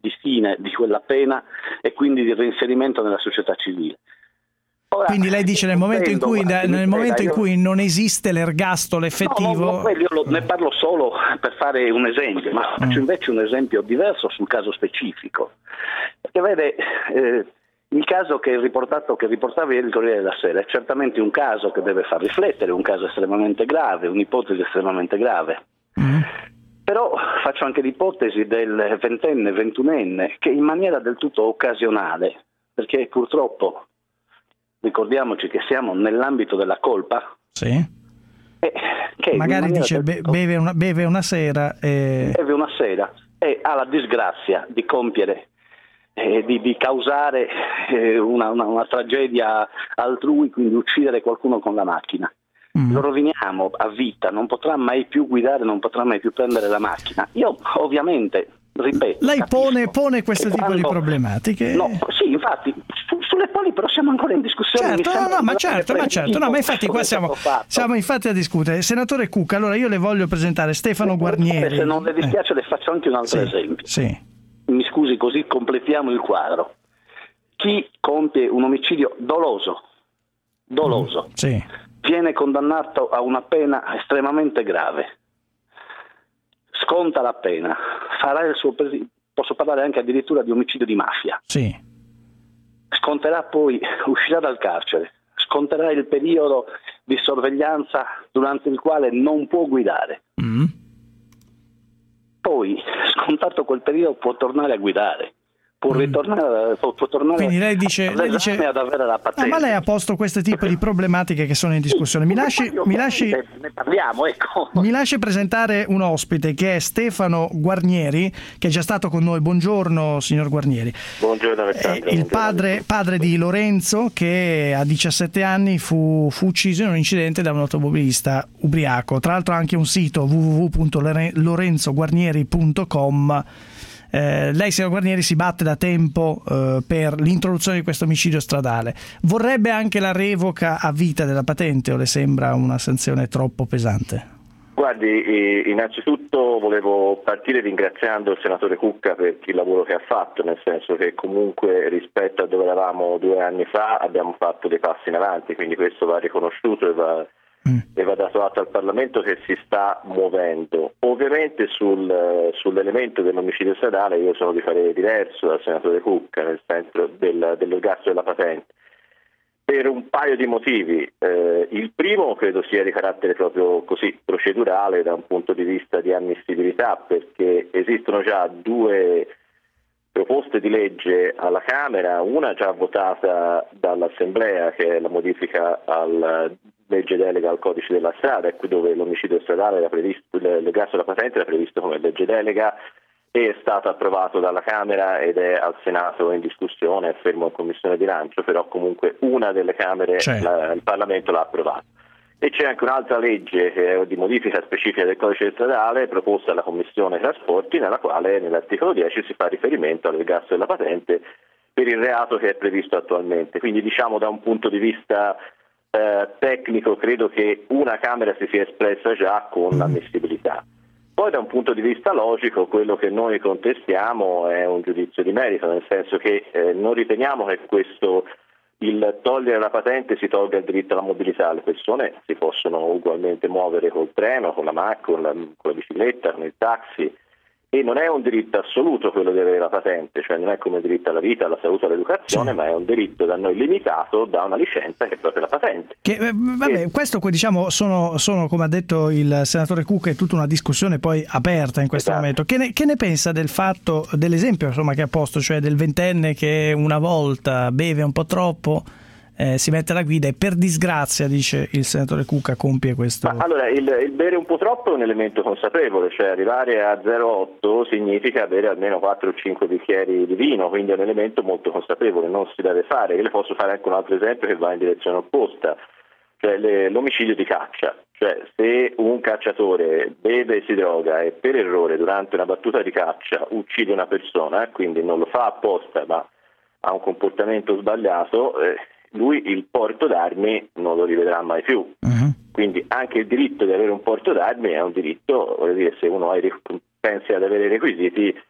di fine di quella pena e quindi di reinserimento nella società civile. Ora, quindi lei dice nel momento in cui non esiste l'ergastolo effettivo... No, io ne parlo solo per fare un esempio, ma faccio invece un esempio diverso sul caso specifico. Perché vede, il caso che riportava ieri il Corriere della Sera è certamente un caso che deve far riflettere, un caso estremamente grave, un'ipotesi estremamente grave. Però faccio anche l'ipotesi del 20enne, 21enne, che in maniera del tutto occasionale, perché purtroppo ricordiamoci che siamo nell'ambito della colpa. Sì. Che magari dice beve una sera e ha la disgrazia di compiere di causare una tragedia altrui, quindi uccidere qualcuno con la macchina. Lo roviniamo a vita, non potrà mai più guidare, non potrà mai più prendere la macchina. Io ovviamente, ripeto, lei pone questo tipo di problematiche. No, sì, infatti sulle quali però siamo ancora in discussione. Certo, ma infatti qua siamo infatti a discutere. Senatore Cucca, allora io le voglio presentare Stefano Guarnieri. Se non le dispiace le faccio anche un altro esempio. Sì. Mi scusi, così completiamo il quadro. Chi compie un omicidio doloso viene condannato a una pena estremamente grave, sconta la pena, farà il suo posso parlare anche addirittura di omicidio di mafia. Sì. Sconterà poi, uscirà dal carcere, sconterà il periodo di sorveglianza durante il quale non può guidare. Poi, scontato quel periodo, può tornare a guidare. Può tornare. Quindi lei dice ad avere la patente. Ma lei ha posto questo tipo di problematiche che sono in discussione. Mi lasci ne parliamo, ecco. Mi lasci presentare un ospite che è Stefano Guarnieri, che è già stato con noi. Buongiorno signor Guarnieri. Buongiorno Alessandro. Il padre di Lorenzo, che a 17 anni fu ucciso in un incidente da un automobilista ubriaco. Tra l'altro ha anche un sito www.lorenzoguarnieri.com. Lei, signor Guarnieri, si batte da tempo per l'introduzione di questo omicidio stradale. Vorrebbe anche la revoca a vita della patente o le sembra una sanzione troppo pesante? Guardi, innanzitutto volevo partire ringraziando il senatore Cucca per il lavoro che ha fatto, nel senso che comunque rispetto a dove eravamo 2 anni fa abbiamo fatto dei passi in avanti, quindi questo va riconosciuto e va dato atto al Parlamento che si sta muovendo. Ovviamente sull'elemento dell'omicidio stradale io sono di parere diverso dal senatore Cucca, nel senso dell'ergastolo della patente, per un paio di motivi. Il primo credo sia di carattere proprio così procedurale da un punto di vista di ammissibilità, perché esistono già 2 proposte di legge alla Camera, una già votata dall'Assemblea, che è la modifica alla legge delega al codice della strada, dove l'omicidio stradale era previsto, l'ergastolo della patente era previsto come legge delega, e è stato approvato dalla Camera ed è al Senato in discussione, è fermo in Commissione Bilancio, però comunque una delle Camere, il Parlamento l'ha approvato. E c'è anche un'altra legge che è di modifica specifica del codice stradale proposta alla Commissione Trasporti, nella quale nell'articolo 10 si fa riferimento all'ergastolo della patente per il reato che è previsto attualmente. Quindi diciamo da un punto di vista tecnico credo che una Camera si sia espressa già con l'ammissibilità. Poi da un punto di vista logico quello che noi contestiamo è un giudizio di merito, nel senso che non riteniamo che il togliere la patente si tolga il diritto alla mobilità. Le persone si possono ugualmente muovere col treno, con la macchina, con la bicicletta, con il taxi, e non è un diritto assoluto quello di avere la patente, cioè non è come il diritto alla vita, alla salute, all'educazione, ma è un diritto da noi limitato da una licenza che è proprio la patente. Questo diciamo sono, come ha detto il senatore Cucca, è tutta una discussione poi aperta in questo momento. Che ne pensa del fatto, dell'esempio che ha posto, cioè del 20enne che una volta beve un po' troppo, si mette alla guida e per disgrazia, dice il senatore Cucca, compie questo? Allora, il bere un po' troppo è un elemento consapevole, cioè arrivare a 0,8 significa bere almeno 4 o 5 bicchieri di vino, quindi è un elemento molto consapevole, non si deve fare. Io le posso fare anche un altro esempio che va in direzione opposta, cioè l'omicidio di caccia. Cioè se un cacciatore beve e si droga e per errore durante una battuta di caccia uccide una persona, quindi non lo fa apposta ma ha un comportamento sbagliato, lui il porto d'armi non lo rivedrà mai più. Quindi anche il diritto di avere un porto d'armi è un diritto, voglio dire, se uno pensa ad avere i requisiti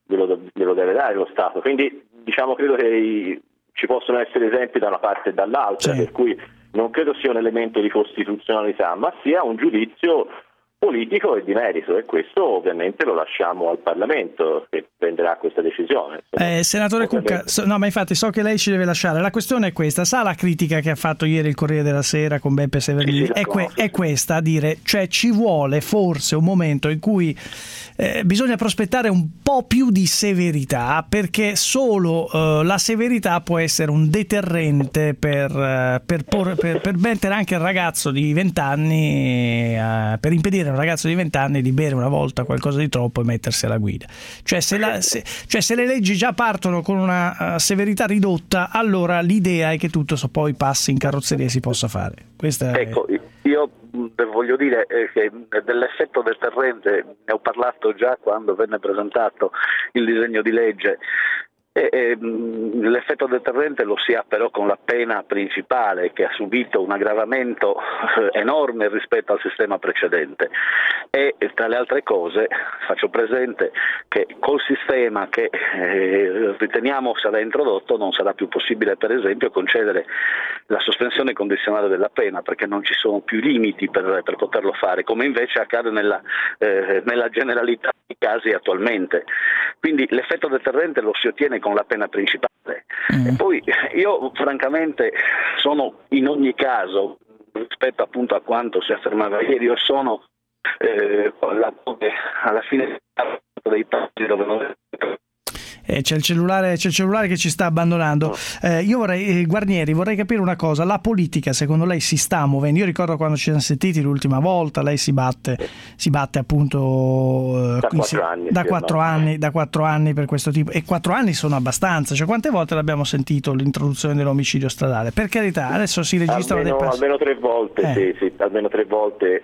glielo deve dare lo Stato. Quindi diciamo credo che ci possono essere esempi da una parte e dall'altra, per cui non credo sia un elemento di costituzionalità, ma sia un giudizio politico e di merito, e questo ovviamente lo lasciamo al Parlamento che prenderà questa decisione. Senatore Cucca, no, ma infatti so che lei ci deve lasciare. La questione è questa: sa la critica che ha fatto ieri il Corriere della Sera con Beppe Severino? È questa, a dire, cioè ci vuole forse un momento in cui bisogna prospettare un po' più di severità, perché solo la severità può essere un deterrente per mettere anche il ragazzo di 20 anni, per impedire a un ragazzo di 20 anni di bere una volta qualcosa di troppo e mettersi alla guida. Cioè se le leggi già partono con una severità ridotta, allora l'idea è che tutto poi passi in carrozzeria e si possa fare. Ecco, io voglio dire che dell'effetto deterrente ne ho parlato già quando venne presentato il disegno di legge. L'effetto deterrente lo si ha però con la pena principale, che ha subito un aggravamento enorme rispetto al sistema precedente, e tra le altre cose faccio presente che col sistema che riteniamo sarà introdotto non sarà più possibile per esempio concedere la sospensione condizionale della pena, perché non ci sono più limiti per poterlo fare, come invece accade nella generalità dei casi attualmente. Quindi l'effetto deterrente lo si ottiene con la pena principale. E poi io francamente sono in ogni caso, rispetto appunto a quanto si affermava ieri, io sono alla fine dei passi dove non c'è il cellulare che ci sta abbandonando. Io vorrei, Guarnieri, vorrei capire una cosa: la politica secondo lei si sta muovendo? Io ricordo quando ci siamo sentiti l'ultima volta, lei si batte appunto da 4 anni per questo tipo, e 4 anni sono abbastanza. Cioè, quante volte l'abbiamo sentito l'introduzione dell'omicidio stradale? Per carità, adesso si registrano almeno 3 volte, sì, almeno 3 volte.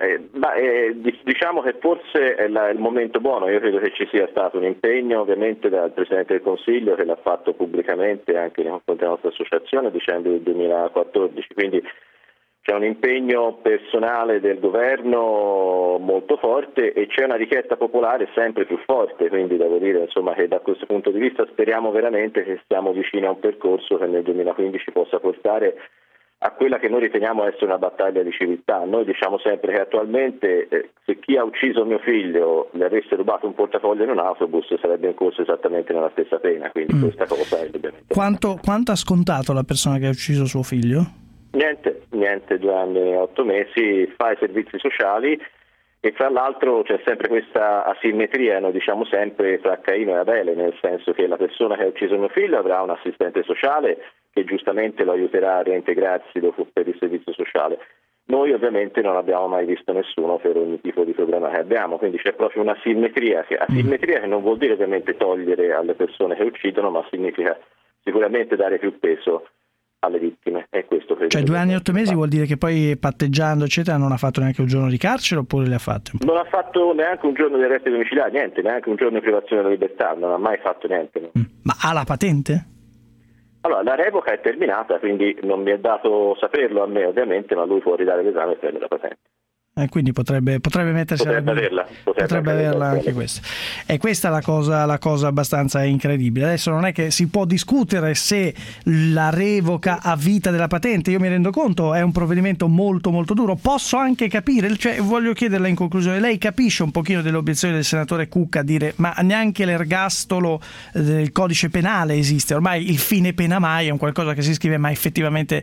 Diciamo che forse è il momento buono. Io credo che ci sia stato un impegno ovviamente dal Presidente del Consiglio, che l'ha fatto pubblicamente anche nei confronti della nostra associazione a dicembre del 2014, quindi c'è un impegno personale del governo molto forte e c'è una richiesta popolare sempre più forte, quindi devo dire insomma che da questo punto di vista speriamo veramente che stiamo vicini a un percorso che nel 2015 possa portare a quella che noi riteniamo essere una battaglia di civiltà. Noi diciamo sempre che attualmente se chi ha ucciso mio figlio le avesse rubato un portafoglio in un autobus sarebbe incorso esattamente nella stessa pena, quindi questa cosa è ovviamente. Quanto ha scontato la persona che ha ucciso suo figlio? Niente, 2 anni e 8 mesi, fa i servizi sociali e fra l'altro c'è sempre questa asimmetria, noi diciamo sempre, tra Caino e Abele, nel senso che la persona che ha ucciso mio figlio avrà un assistente sociale che giustamente lo aiuterà a reintegrarsi dopo per il servizio sociale. Noi ovviamente non abbiamo mai visto nessuno per ogni tipo di problema che abbiamo, quindi c'è proprio una asimmetria che non vuol dire ovviamente togliere alle persone che uccidono, ma significa sicuramente dare più peso alle vittime, e questo credo. Cioè 2 anni e 8 mesi vuol dire che poi patteggiando eccetera non ha fatto neanche un giorno di carcere, oppure le ha fatte? Non ha fatto neanche un giorno di arresto domiciliare, niente, neanche un giorno di privazione della libertà, non ha mai fatto niente. No. Ma ha la patente? Allora, la revoca è terminata, quindi non mi è dato saperlo a me ovviamente, ma lui può ridare l'esame e prendere la patente. Quindi potrebbe mettersi potrebbe averla anche questa. E questa è la cosa abbastanza incredibile. Adesso non è che si può discutere se la revoca a vita della patente, io mi rendo conto, è un provvedimento molto molto duro. Posso anche capire, cioè voglio chiederle in conclusione, lei capisce un pochino delle obiezioni del senatore Cucca a dire ma neanche l'ergastolo del codice penale esiste, ormai il fine pena mai è un qualcosa che si scrive ma effettivamente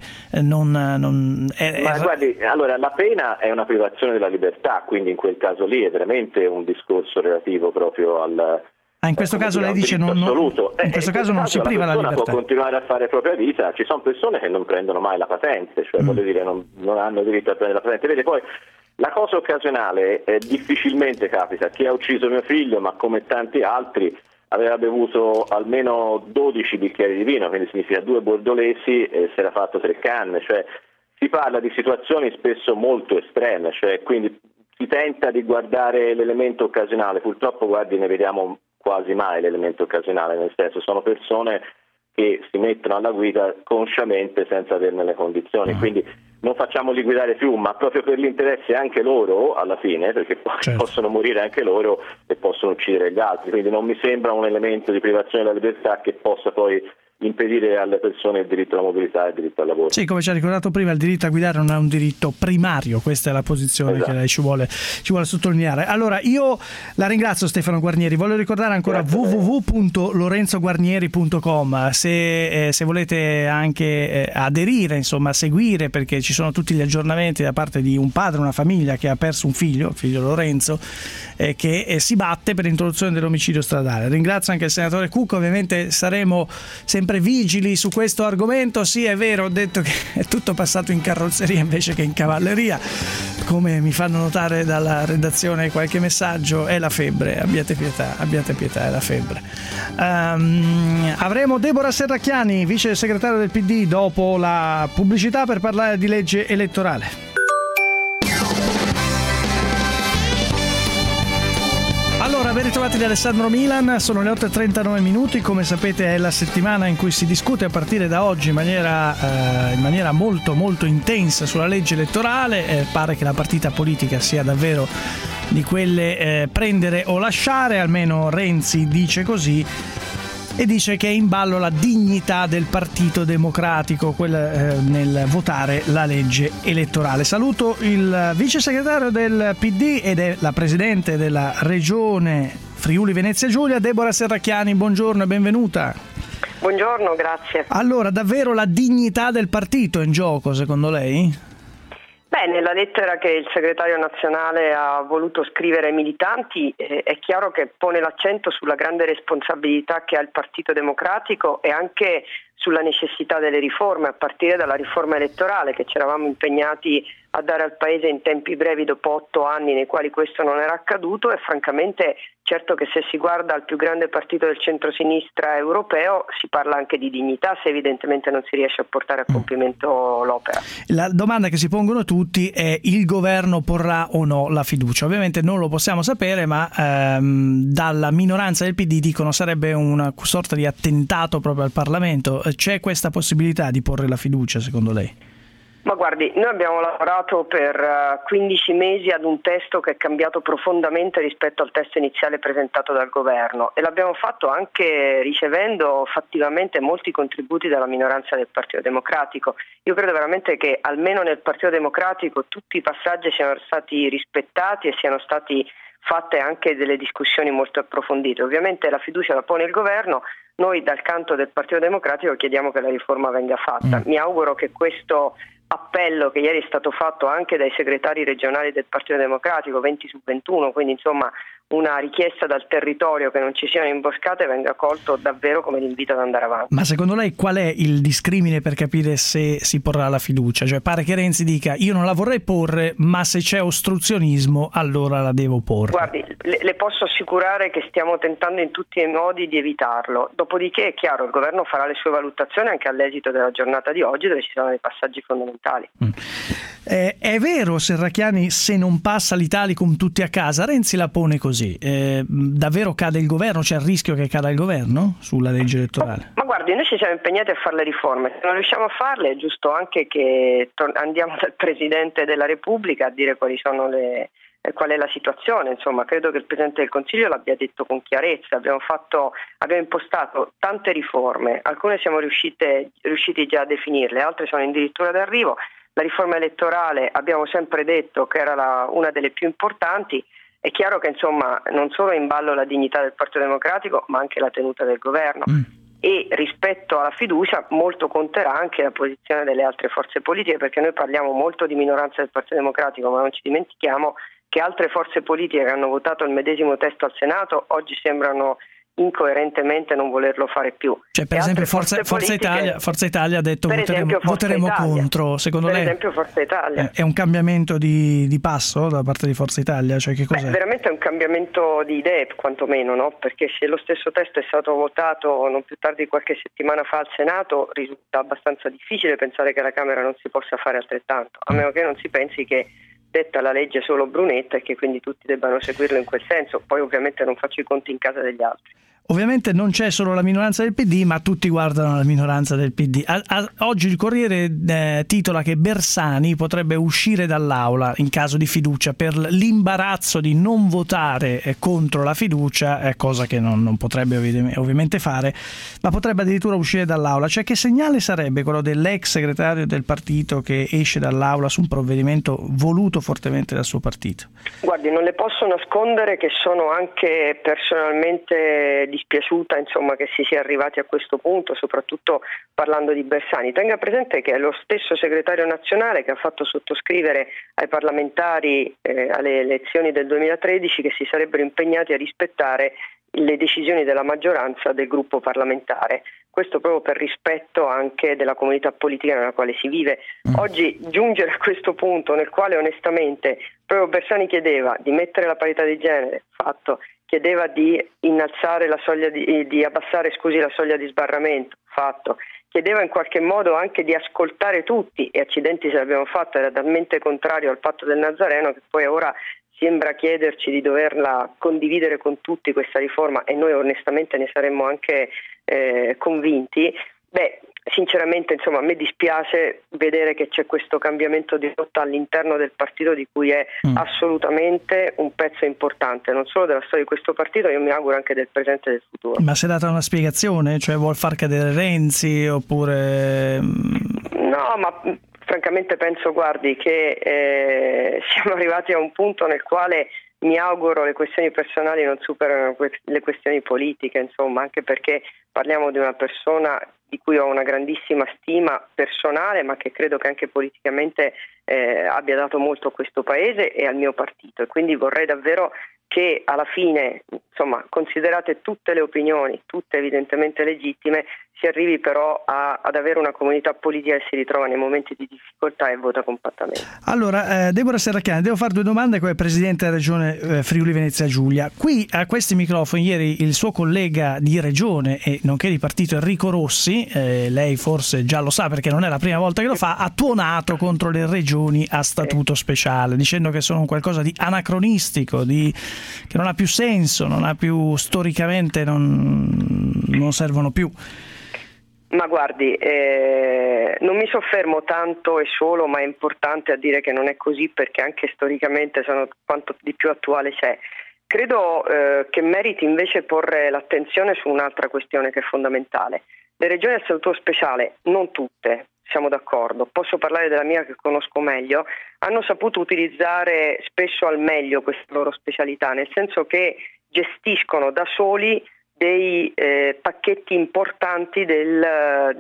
non è. Ma guardi, allora la pena è una privazione della libertà, quindi in quel caso lì è veramente un discorso relativo proprio al in questo caso lei dice in questo caso non si priva la libertà, può continuare a fare la propria vita. Ci sono persone che non prendono mai la patente, cioè voglio dire non hanno diritto a prendere la patente. Vede, poi la cosa occasionale difficilmente capita. Chi ha ucciso mio figlio, ma come tanti altri, aveva bevuto almeno 12 bicchieri di vino, quindi significa 2 bordolesi, e si era fatto 3 canne, cioè si parla di situazioni spesso molto estreme, cioè quindi si tenta di guardare l'elemento occasionale. Purtroppo, guardi, ne vediamo quasi mai l'elemento occasionale, nel senso sono persone che si mettono alla guida consciamente senza averne le condizioni, quindi non facciamoli guidare più, ma proprio per l'interesse anche loro alla fine, perché poi possono morire anche loro e possono uccidere gli altri, quindi non mi sembra un elemento di privazione della libertà che possa poi impedire alle persone il diritto alla mobilità e il diritto al lavoro. Sì, come ci ha ricordato prima, il diritto a guidare non è un diritto primario, questa è la posizione che lei ci vuole sottolineare. Allora, io la ringrazio Stefano Guarnieri, voglio ricordare ancora www.lorenzoguarnieri.com se volete anche aderire, insomma seguire, perché ci sono tutti gli aggiornamenti da parte di un padre, una famiglia che ha perso un figlio, il figlio Lorenzo, che si batte per l'introduzione dell'omicidio stradale. Ringrazio anche il senatore Cucca, ovviamente saremo sempre vigili su questo argomento. Sì, è vero, ho detto che è tutto passato in carrozzeria invece che in cavalleria, come mi fanno notare dalla redazione qualche messaggio. È la febbre, abbiate pietà, è la febbre. Avremo Deborah Serracchiani, vice segretario del PD, dopo la pubblicità, per parlare di legge elettorale. Allora, ben ritrovati da Alessandro Milan, sono le 8:39 minuti, come sapete è la settimana in cui si discute a partire da oggi in maniera molto molto intensa sulla legge elettorale. Pare che la partita politica sia davvero di quelle prendere o lasciare, almeno Renzi dice così, e dice che è in ballo la dignità del Partito Democratico nel votare la legge elettorale. Saluto il vice segretario del PD ed è la presidente della regione Friuli Venezia Giulia, Deborah Serracchiani. Buongiorno e benvenuta. Buongiorno, grazie. Allora, davvero la dignità del partito è in gioco, secondo lei? Beh, nella lettera che il segretario nazionale ha voluto scrivere ai militanti è chiaro che pone l'accento sulla grande responsabilità che ha il Partito Democratico e anche sulla necessità delle riforme, a partire dalla riforma elettorale che ci eravamo impegnati a dare al Paese in tempi brevi dopo 8 anni nei quali questo non era accaduto, e francamente certo che se si guarda al più grande partito del centrosinistra europeo si parla anche di dignità se evidentemente non si riesce a portare a compimento l'opera. La domanda che si pongono tutti è: il governo porrà o no la fiducia? Ovviamente non lo possiamo sapere, ma dalla minoranza del PD dicono sarebbe una sorta di attentato proprio al Parlamento. C'è questa possibilità di porre la fiducia, secondo lei? Ma guardi, noi abbiamo lavorato per 15 mesi ad un testo che è cambiato profondamente rispetto al testo iniziale presentato dal governo, e l'abbiamo fatto anche ricevendo fattivamente molti contributi dalla minoranza del Partito Democratico. Io credo veramente che almeno nel Partito Democratico tutti i passaggi siano stati rispettati e siano stati fatte anche delle discussioni molto approfondite. Ovviamente la fiducia la pone il governo, noi dal canto del Partito Democratico chiediamo che la riforma venga fatta. Mi auguro che questo appello, che ieri è stato fatto anche dai segretari regionali del Partito Democratico, 20 su 21, quindi insomma una richiesta dal territorio che non ci siano imboscate, venga colto davvero come l'invito ad andare avanti. Ma secondo lei qual è il discrimine per capire se si porrà la fiducia? Cioè pare che Renzi dica: io non la vorrei porre, ma se c'è ostruzionismo allora la devo porre. Guardi, le posso assicurare che stiamo tentando in tutti i modi di evitarlo. Dopodiché è chiaro, il governo farà le sue valutazioni anche all'esito della giornata di oggi, dove ci sono dei passaggi fondamentali. È vero, Serracchiani, se non passa l'Italicum tutti a casa? Renzi la pone così. Davvero cade il governo? C'è il rischio che cada il governo sulla legge elettorale? Ma guardi, noi ci siamo impegnati a fare le riforme. Se non riusciamo a farle è giusto anche che andiamo dal Presidente della Repubblica a dire qual è la situazione. Insomma, credo che il Presidente del Consiglio l'abbia detto con chiarezza. Abbiamo impostato tante riforme, alcune siamo riusciti già a definirle, altre sono addirittura d'arrivo. La riforma elettorale abbiamo sempre detto che era una delle più importanti. È chiaro che insomma non solo è in ballo la dignità del Partito Democratico, ma anche la tenuta del governo. E rispetto alla fiducia molto conterà anche la posizione delle altre forze politiche, perché noi parliamo molto di minoranza del Partito Democratico, ma non ci dimentichiamo che altre forze politiche che hanno votato il medesimo testo al Senato oggi sembrano incoerentemente non volerlo fare più. Cioè, per esempio Forza Italia ha detto voteremo contro. Secondo lei, per esempio, Forza Italia è un cambiamento di passo da parte di Forza Italia? Cioè, che cos'è? Veramente è un cambiamento di idee, quantomeno, no? Perché se lo stesso testo è stato votato non più tardi di qualche settimana fa al Senato, risulta abbastanza difficile pensare che alla Camera non si possa fare altrettanto, a meno che non si pensi che detta la legge solo Brunetta e che quindi tutti debbano seguirlo in quel senso. Poi ovviamente non faccio i conti in casa degli altri. Ovviamente non c'è solo la minoranza del PD, ma tutti guardano la minoranza del PD. Oggi il Corriere titola che Bersani potrebbe uscire dall'aula in caso di fiducia per l'imbarazzo di non votare contro la fiducia, cosa che non potrebbe ovviamente fare, ma potrebbe addirittura uscire dall'aula. Cioè, che segnale sarebbe quello dell'ex segretario del partito che esce dall'aula su un provvedimento voluto fortemente dal suo partito? Guardi, non le posso nascondere che sono anche personalmente dispiaciuta, insomma, che si sia arrivati a questo punto, soprattutto parlando di Bersani. Tenga presente che è lo stesso segretario nazionale che ha fatto sottoscrivere ai parlamentari alle elezioni del 2013 che si sarebbero impegnati a rispettare le decisioni della maggioranza del gruppo parlamentare. Questo proprio per rispetto anche della comunità politica nella quale si vive. Oggi giungere a questo punto nel quale onestamente proprio Bersani chiedeva di mettere la parità di genere, fatto, chiedeva di innalzare la soglia di abbassare la soglia di sbarramento, fatto, chiedeva in qualche modo anche di ascoltare tutti, e accidenti se l'abbiamo fatto, era talmente contrario al patto del Nazareno che poi ora sembra chiederci di doverla condividere con tutti questa riforma, e noi onestamente ne saremmo anche convinti. Sinceramente, insomma, a me dispiace vedere che c'è questo cambiamento di rotta all'interno del partito di cui è assolutamente un pezzo importante, non solo della storia di questo partito, io mi auguro anche del presente e del futuro. Ma si è data una spiegazione? Cioè, vuol far cadere Renzi oppure... No, ma francamente penso, guardi, che siamo arrivati a un punto nel quale mi auguro le questioni personali non superano le questioni politiche, insomma, anche perché parliamo di una persona di cui ho una grandissima stima personale, ma che credo che anche politicamente abbia dato molto a questo paese e al mio partito, e quindi vorrei davvero che alla fine, insomma, considerate tutte le opinioni, tutte evidentemente legittime, si arrivi però ad avere una comunità politica che si ritrova nei momenti di difficoltà e vota compattamente. Allora, Deborah Serracchiani, devo fare due domande come Presidente della Regione Friuli Venezia Giulia. Qui a questi microfoni ieri il suo collega di Regione e nonché di partito Enrico Rossi, lei forse già lo sa perché non è la prima volta che lo fa, ha tuonato contro le regioni a statuto speciale, dicendo che sono qualcosa di anacronistico, che non ha più senso, non ha più storicamente, non servono più. Ma guardi, non mi soffermo tanto e solo, ma è importante a dire che non è così, perché anche storicamente sono quanto di più attuale c'è. Credo che meriti invece porre l'attenzione su un'altra questione che è fondamentale. Le regioni a statuto speciale, non tutte, siamo d'accordo, posso parlare della mia che conosco meglio, hanno saputo utilizzare spesso al meglio questa loro specialità, nel senso che gestiscono da soli dei pacchetti importanti delle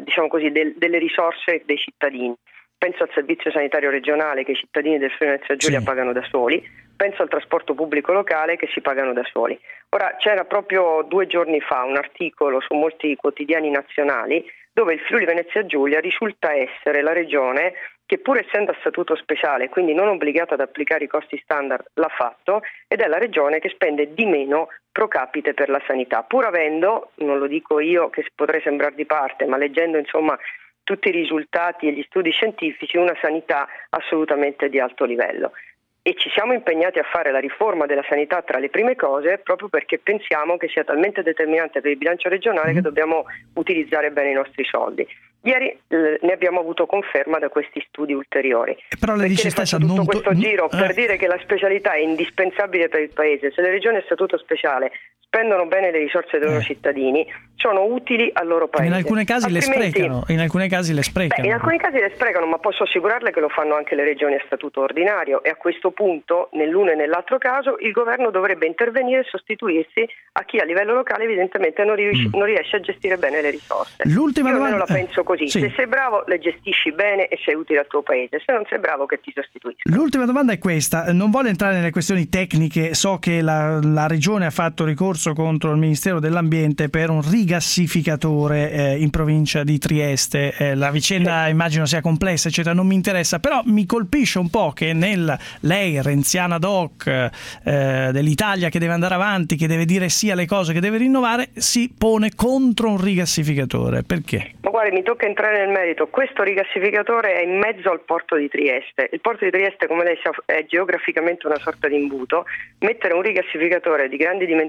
risorse dei cittadini. Penso al servizio sanitario regionale che i cittadini del Friuli Venezia Giulia pagano da soli, penso al trasporto pubblico locale che si pagano da soli. Ora, c'era proprio 2 giorni fa un articolo su molti quotidiani nazionali dove il Friuli Venezia Giulia risulta essere la regione che, pur essendo a statuto speciale, quindi non obbligata ad applicare i costi standard, l'ha fatto, ed è la regione che spende di meno pro capite per la sanità, pur avendo, non lo dico io che potrei sembrare di parte, ma leggendo insomma tutti i risultati e gli studi scientifici, una sanità assolutamente di alto livello. E ci siamo impegnati a fare la riforma della sanità tra le prime cose proprio perché pensiamo che sia talmente determinante per il bilancio regionale che dobbiamo utilizzare bene i nostri soldi. Ieri ne abbiamo avuto conferma da questi studi ulteriori. Però lei dice stessa tutto questo giro per dire che la specialità è indispensabile per il Paese. Se le regioni a statuto speciale spendono bene le risorse dei loro cittadini, sono utili al loro Paese. In alcuni casi le sprecano. In alcuni casi le sprecano, ma posso assicurarle che lo fanno anche le regioni a statuto ordinario, e a questo punto, nell'uno e nell'altro caso, il governo dovrebbe intervenire e sostituirsi a chi a livello locale evidentemente non riesce a gestire bene le risorse. L'ultima Io domanda... la penso così, se sei bravo le gestisci bene e sei utile al tuo Paese, se non sei bravo che ti sostituisci. L'ultima domanda è questa, non voglio entrare nelle questioni tecniche, so che la regione ha fatto ricorso contro il Ministero dell'Ambiente per un rigassificatore in provincia di Trieste, la vicenda immagino sia complessa eccetera, non mi interessa, però mi colpisce un po' che lei renziana doc dell'Italia che deve andare avanti, che deve dire sì alle cose, che deve rinnovare, si pone contro un rigassificatore. Perché? Ma guardi, mi tocca entrare nel merito. Questo rigassificatore è in mezzo al porto di Trieste. Il porto di Trieste, come lei sa, è geograficamente una sorta di imbuto. Mettere un rigassificatore di grandi dimensioni al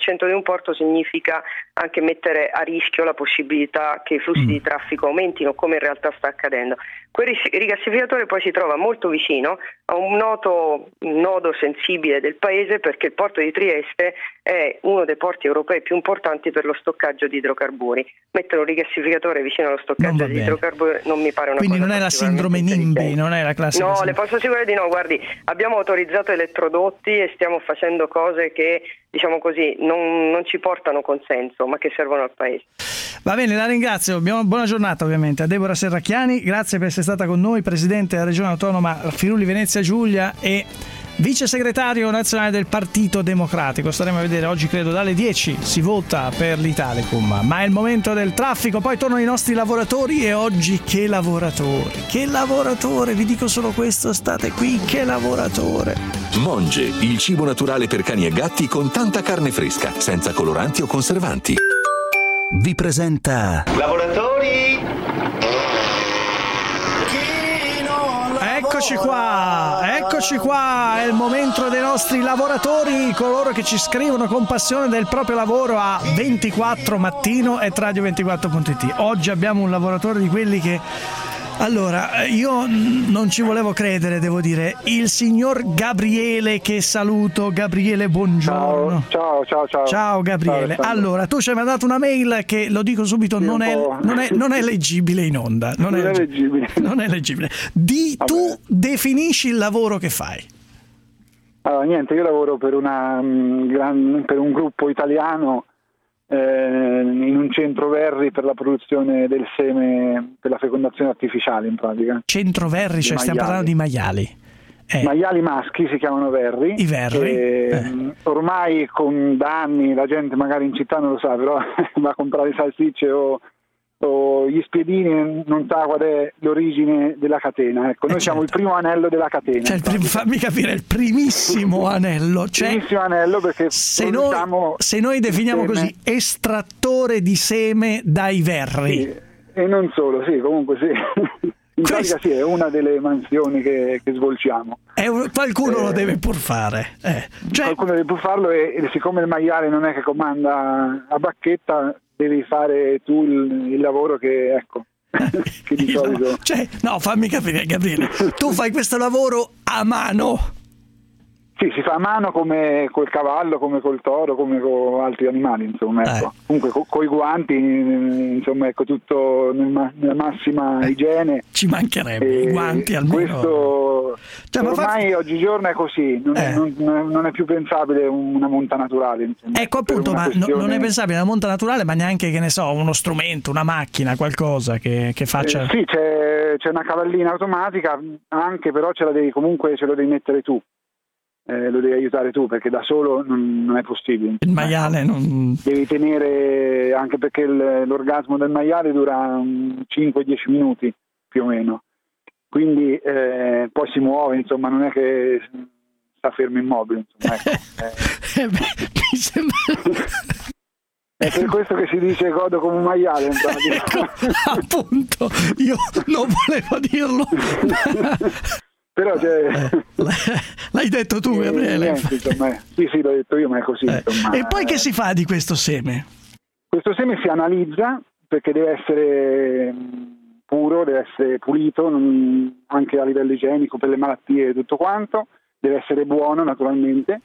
centro di un porto significa anche mettere a rischio la possibilità che i flussi di traffico aumentino, come in realtà sta accadendo. Quel rigassificatore poi si trova molto vicino a un nodo sensibile del paese, perché il porto di Trieste è uno dei porti europei più importanti per lo stoccaggio di idrocarburi. Mettere un rigassificatore vicino allo stoccaggio di idrocarburi non mi pare una Quindi cosa. Quindi non è la sindrome NIMBY, non è la classica. No, le posso assicurare di no. Guardi, abbiamo autorizzato elettrodotti e stiamo facendo cose che, diciamo così, non ci portano consenso, ma che servono al paese. Va bene, la ringrazio. Buona giornata ovviamente a Deborah Serracchiani, grazie per essere stata con noi, presidente della regione autonoma Friuli Venezia Giulia e vice segretario nazionale del Partito Democratico. Staremo a vedere, oggi credo dalle 10 si vota per l'Italicum, ma è il momento del traffico, poi tornano i nostri lavoratori e oggi che lavoratore, vi dico solo questo, state qui, che lavoratore. Monge, il cibo naturale per cani e gatti con tanta carne fresca, senza coloranti o conservanti. Vi presenta Lavoratori! Eccoci qua, è il momento dei nostri lavoratori, coloro che ci scrivono con passione del proprio lavoro a 24mattino@radio24.it. Oggi abbiamo un lavoratore di quelli che... Allora, io non ci volevo credere, devo dire. Il signor Gabriele, che saluto. Gabriele, buongiorno. Ciao. Ciao Gabriele. Ciao, allora, tu ci hai mandato una mail che, lo dico subito, non è leggibile in onda. Non è leggibile. Tu definisci il lavoro che fai. Allora, niente, io lavoro per per un gruppo italiano in un centro verri per la produzione del seme per la fecondazione artificiale, in pratica. Centro verri, cioè stiamo parlando di maiali. Maiali maschi si chiamano verri. I verri. Ormai da anni la gente magari in città non lo sa, però va a comprare salsicce o gli spiedini, non sa qual è l'origine della catena. Ecco, noi siamo il primo anello della catena. Cioè, fammi capire, il primissimo anello. Cioè, primissimo anello, perché se noi definiamo seme, così, estrattore di seme dai verri. Sì, e non solo, sì, comunque sì. In pratica sì, è una delle mansioni che svolgiamo. Qualcuno lo deve pur fare. Qualcuno deve pur farlo e siccome il maiale non è che comanda a bacchetta, devi fare tu il lavoro che di solito... fammi capire, Gabriele, tu fai questo lavoro a mano. Sì, si fa a mano come col cavallo, come col toro, come con altri animali, insomma, ecco. Comunque coi guanti, insomma, ecco, tutto nella massima igiene. Ci mancherebbe i guanti almeno. Questo ormai oggigiorno è così, non è più pensabile una monta naturale, insomma. Ecco, appunto, ma non è pensabile una monta naturale, ma neanche, che ne so, uno strumento, una macchina, qualcosa che faccia... Sì, c'è una cavallina automatica, anche, però ce lo devi mettere tu. Lo devi aiutare tu, perché da solo non è possibile. Il maiale non... Devi tenere, anche perché l'orgasmo del maiale dura 5-10 minuti più o meno, quindi poi si muove, insomma, non è che sta fermo immobile, insomma, ecco. Mi sembra... È per questo che si dice godo come un maiale, in pratica. Ecco, appunto, io non volevo dirlo. Però l'hai detto tu, Gabriele. Insomma, sì, l'ho detto io, ma è così. Insomma, e poi che si fa di questo seme? Questo seme si analizza, perché deve essere puro, deve essere pulito, anche a livello igienico, per le malattie e tutto quanto, deve essere buono naturalmente,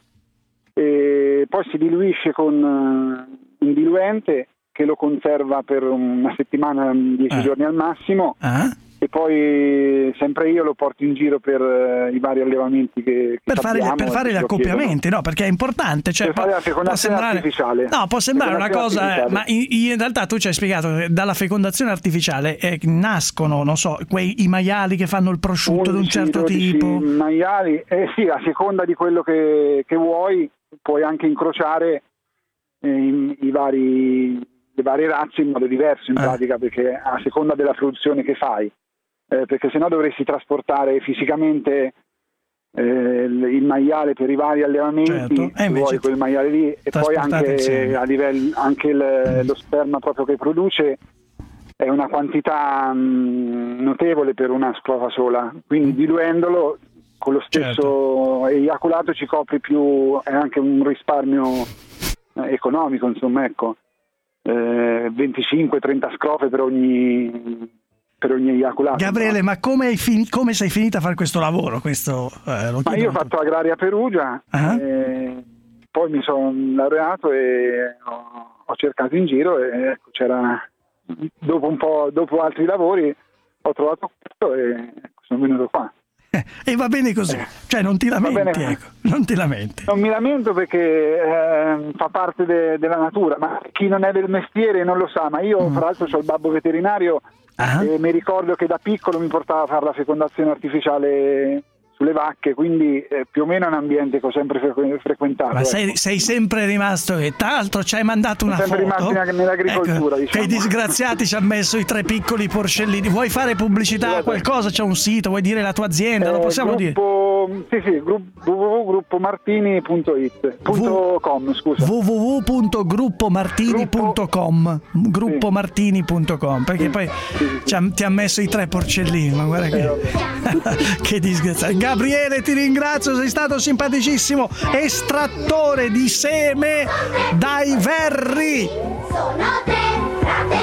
e poi si diluisce con un diluente che lo conserva per una settimana, 10 giorni al massimo. E poi sempre io lo porto in giro per i vari allevamenti che per fare gli accoppiamenti, no? Perché è importante, cioè, per fare la fecondazione artificiale. No, può sembrare una cosa, ma in realtà tu ci hai spiegato che dalla fecondazione artificiale nascono, non so, i maiali che fanno il prosciutto di un certo tipo. Maiali, sì, a seconda di quello che vuoi, puoi anche incrociare le varie razze in modo diverso, in pratica, perché a seconda della produzione che fai. Perché sennò dovresti trasportare fisicamente il maiale per i vari allevamenti, vuoi quel maiale lì, e poi anche a livello, anche lo sperma proprio che produce è una quantità notevole per una scrofa sola, quindi diluendolo con lo stesso eiaculato ci copri più, è anche un risparmio economico, insomma, ecco, 25-30 scrofe per ogni eiaculato. Gabriele, ma come sei finita a fare questo lavoro? Ma io ho fatto agraria a Perugia, poi mi sono laureato e ho cercato in giro e c'era, dopo altri lavori ho trovato questo e sono venuto qua. E va bene così, cioè non ti lamenti, ecco, non ti lamenti. Non mi lamento perché fa parte della natura, ma chi non è del mestiere non lo sa, ma io tra l'altro ho il babbo veterinario e mi ricordo che da piccolo mi portava a fare la fecondazione artificiale sulle vacche, quindi più o meno è un ambiente che ho sempre frequentato. Ma sei sempre rimasto, e tra l'altro ci hai mandato una foto. Sempre rimasto nell'agricoltura, ecco, diciamo. Che i disgraziati ci hanno messo i 3 piccoli porcellini. Vuoi fare pubblicità a qualcosa? C'è un sito, vuoi dire la tua azienda? Lo possiamo dire? Sì, www.gruppomartini.it.com, scusa. www.gruppomartini.com gruppomartini.com, perché poi ti ha messo i 3 porcellini, ma guarda che disgraziato. Gabriele, ti ringrazio, sei stato simpaticissimo. Estrattore di seme dai verri. Sono te,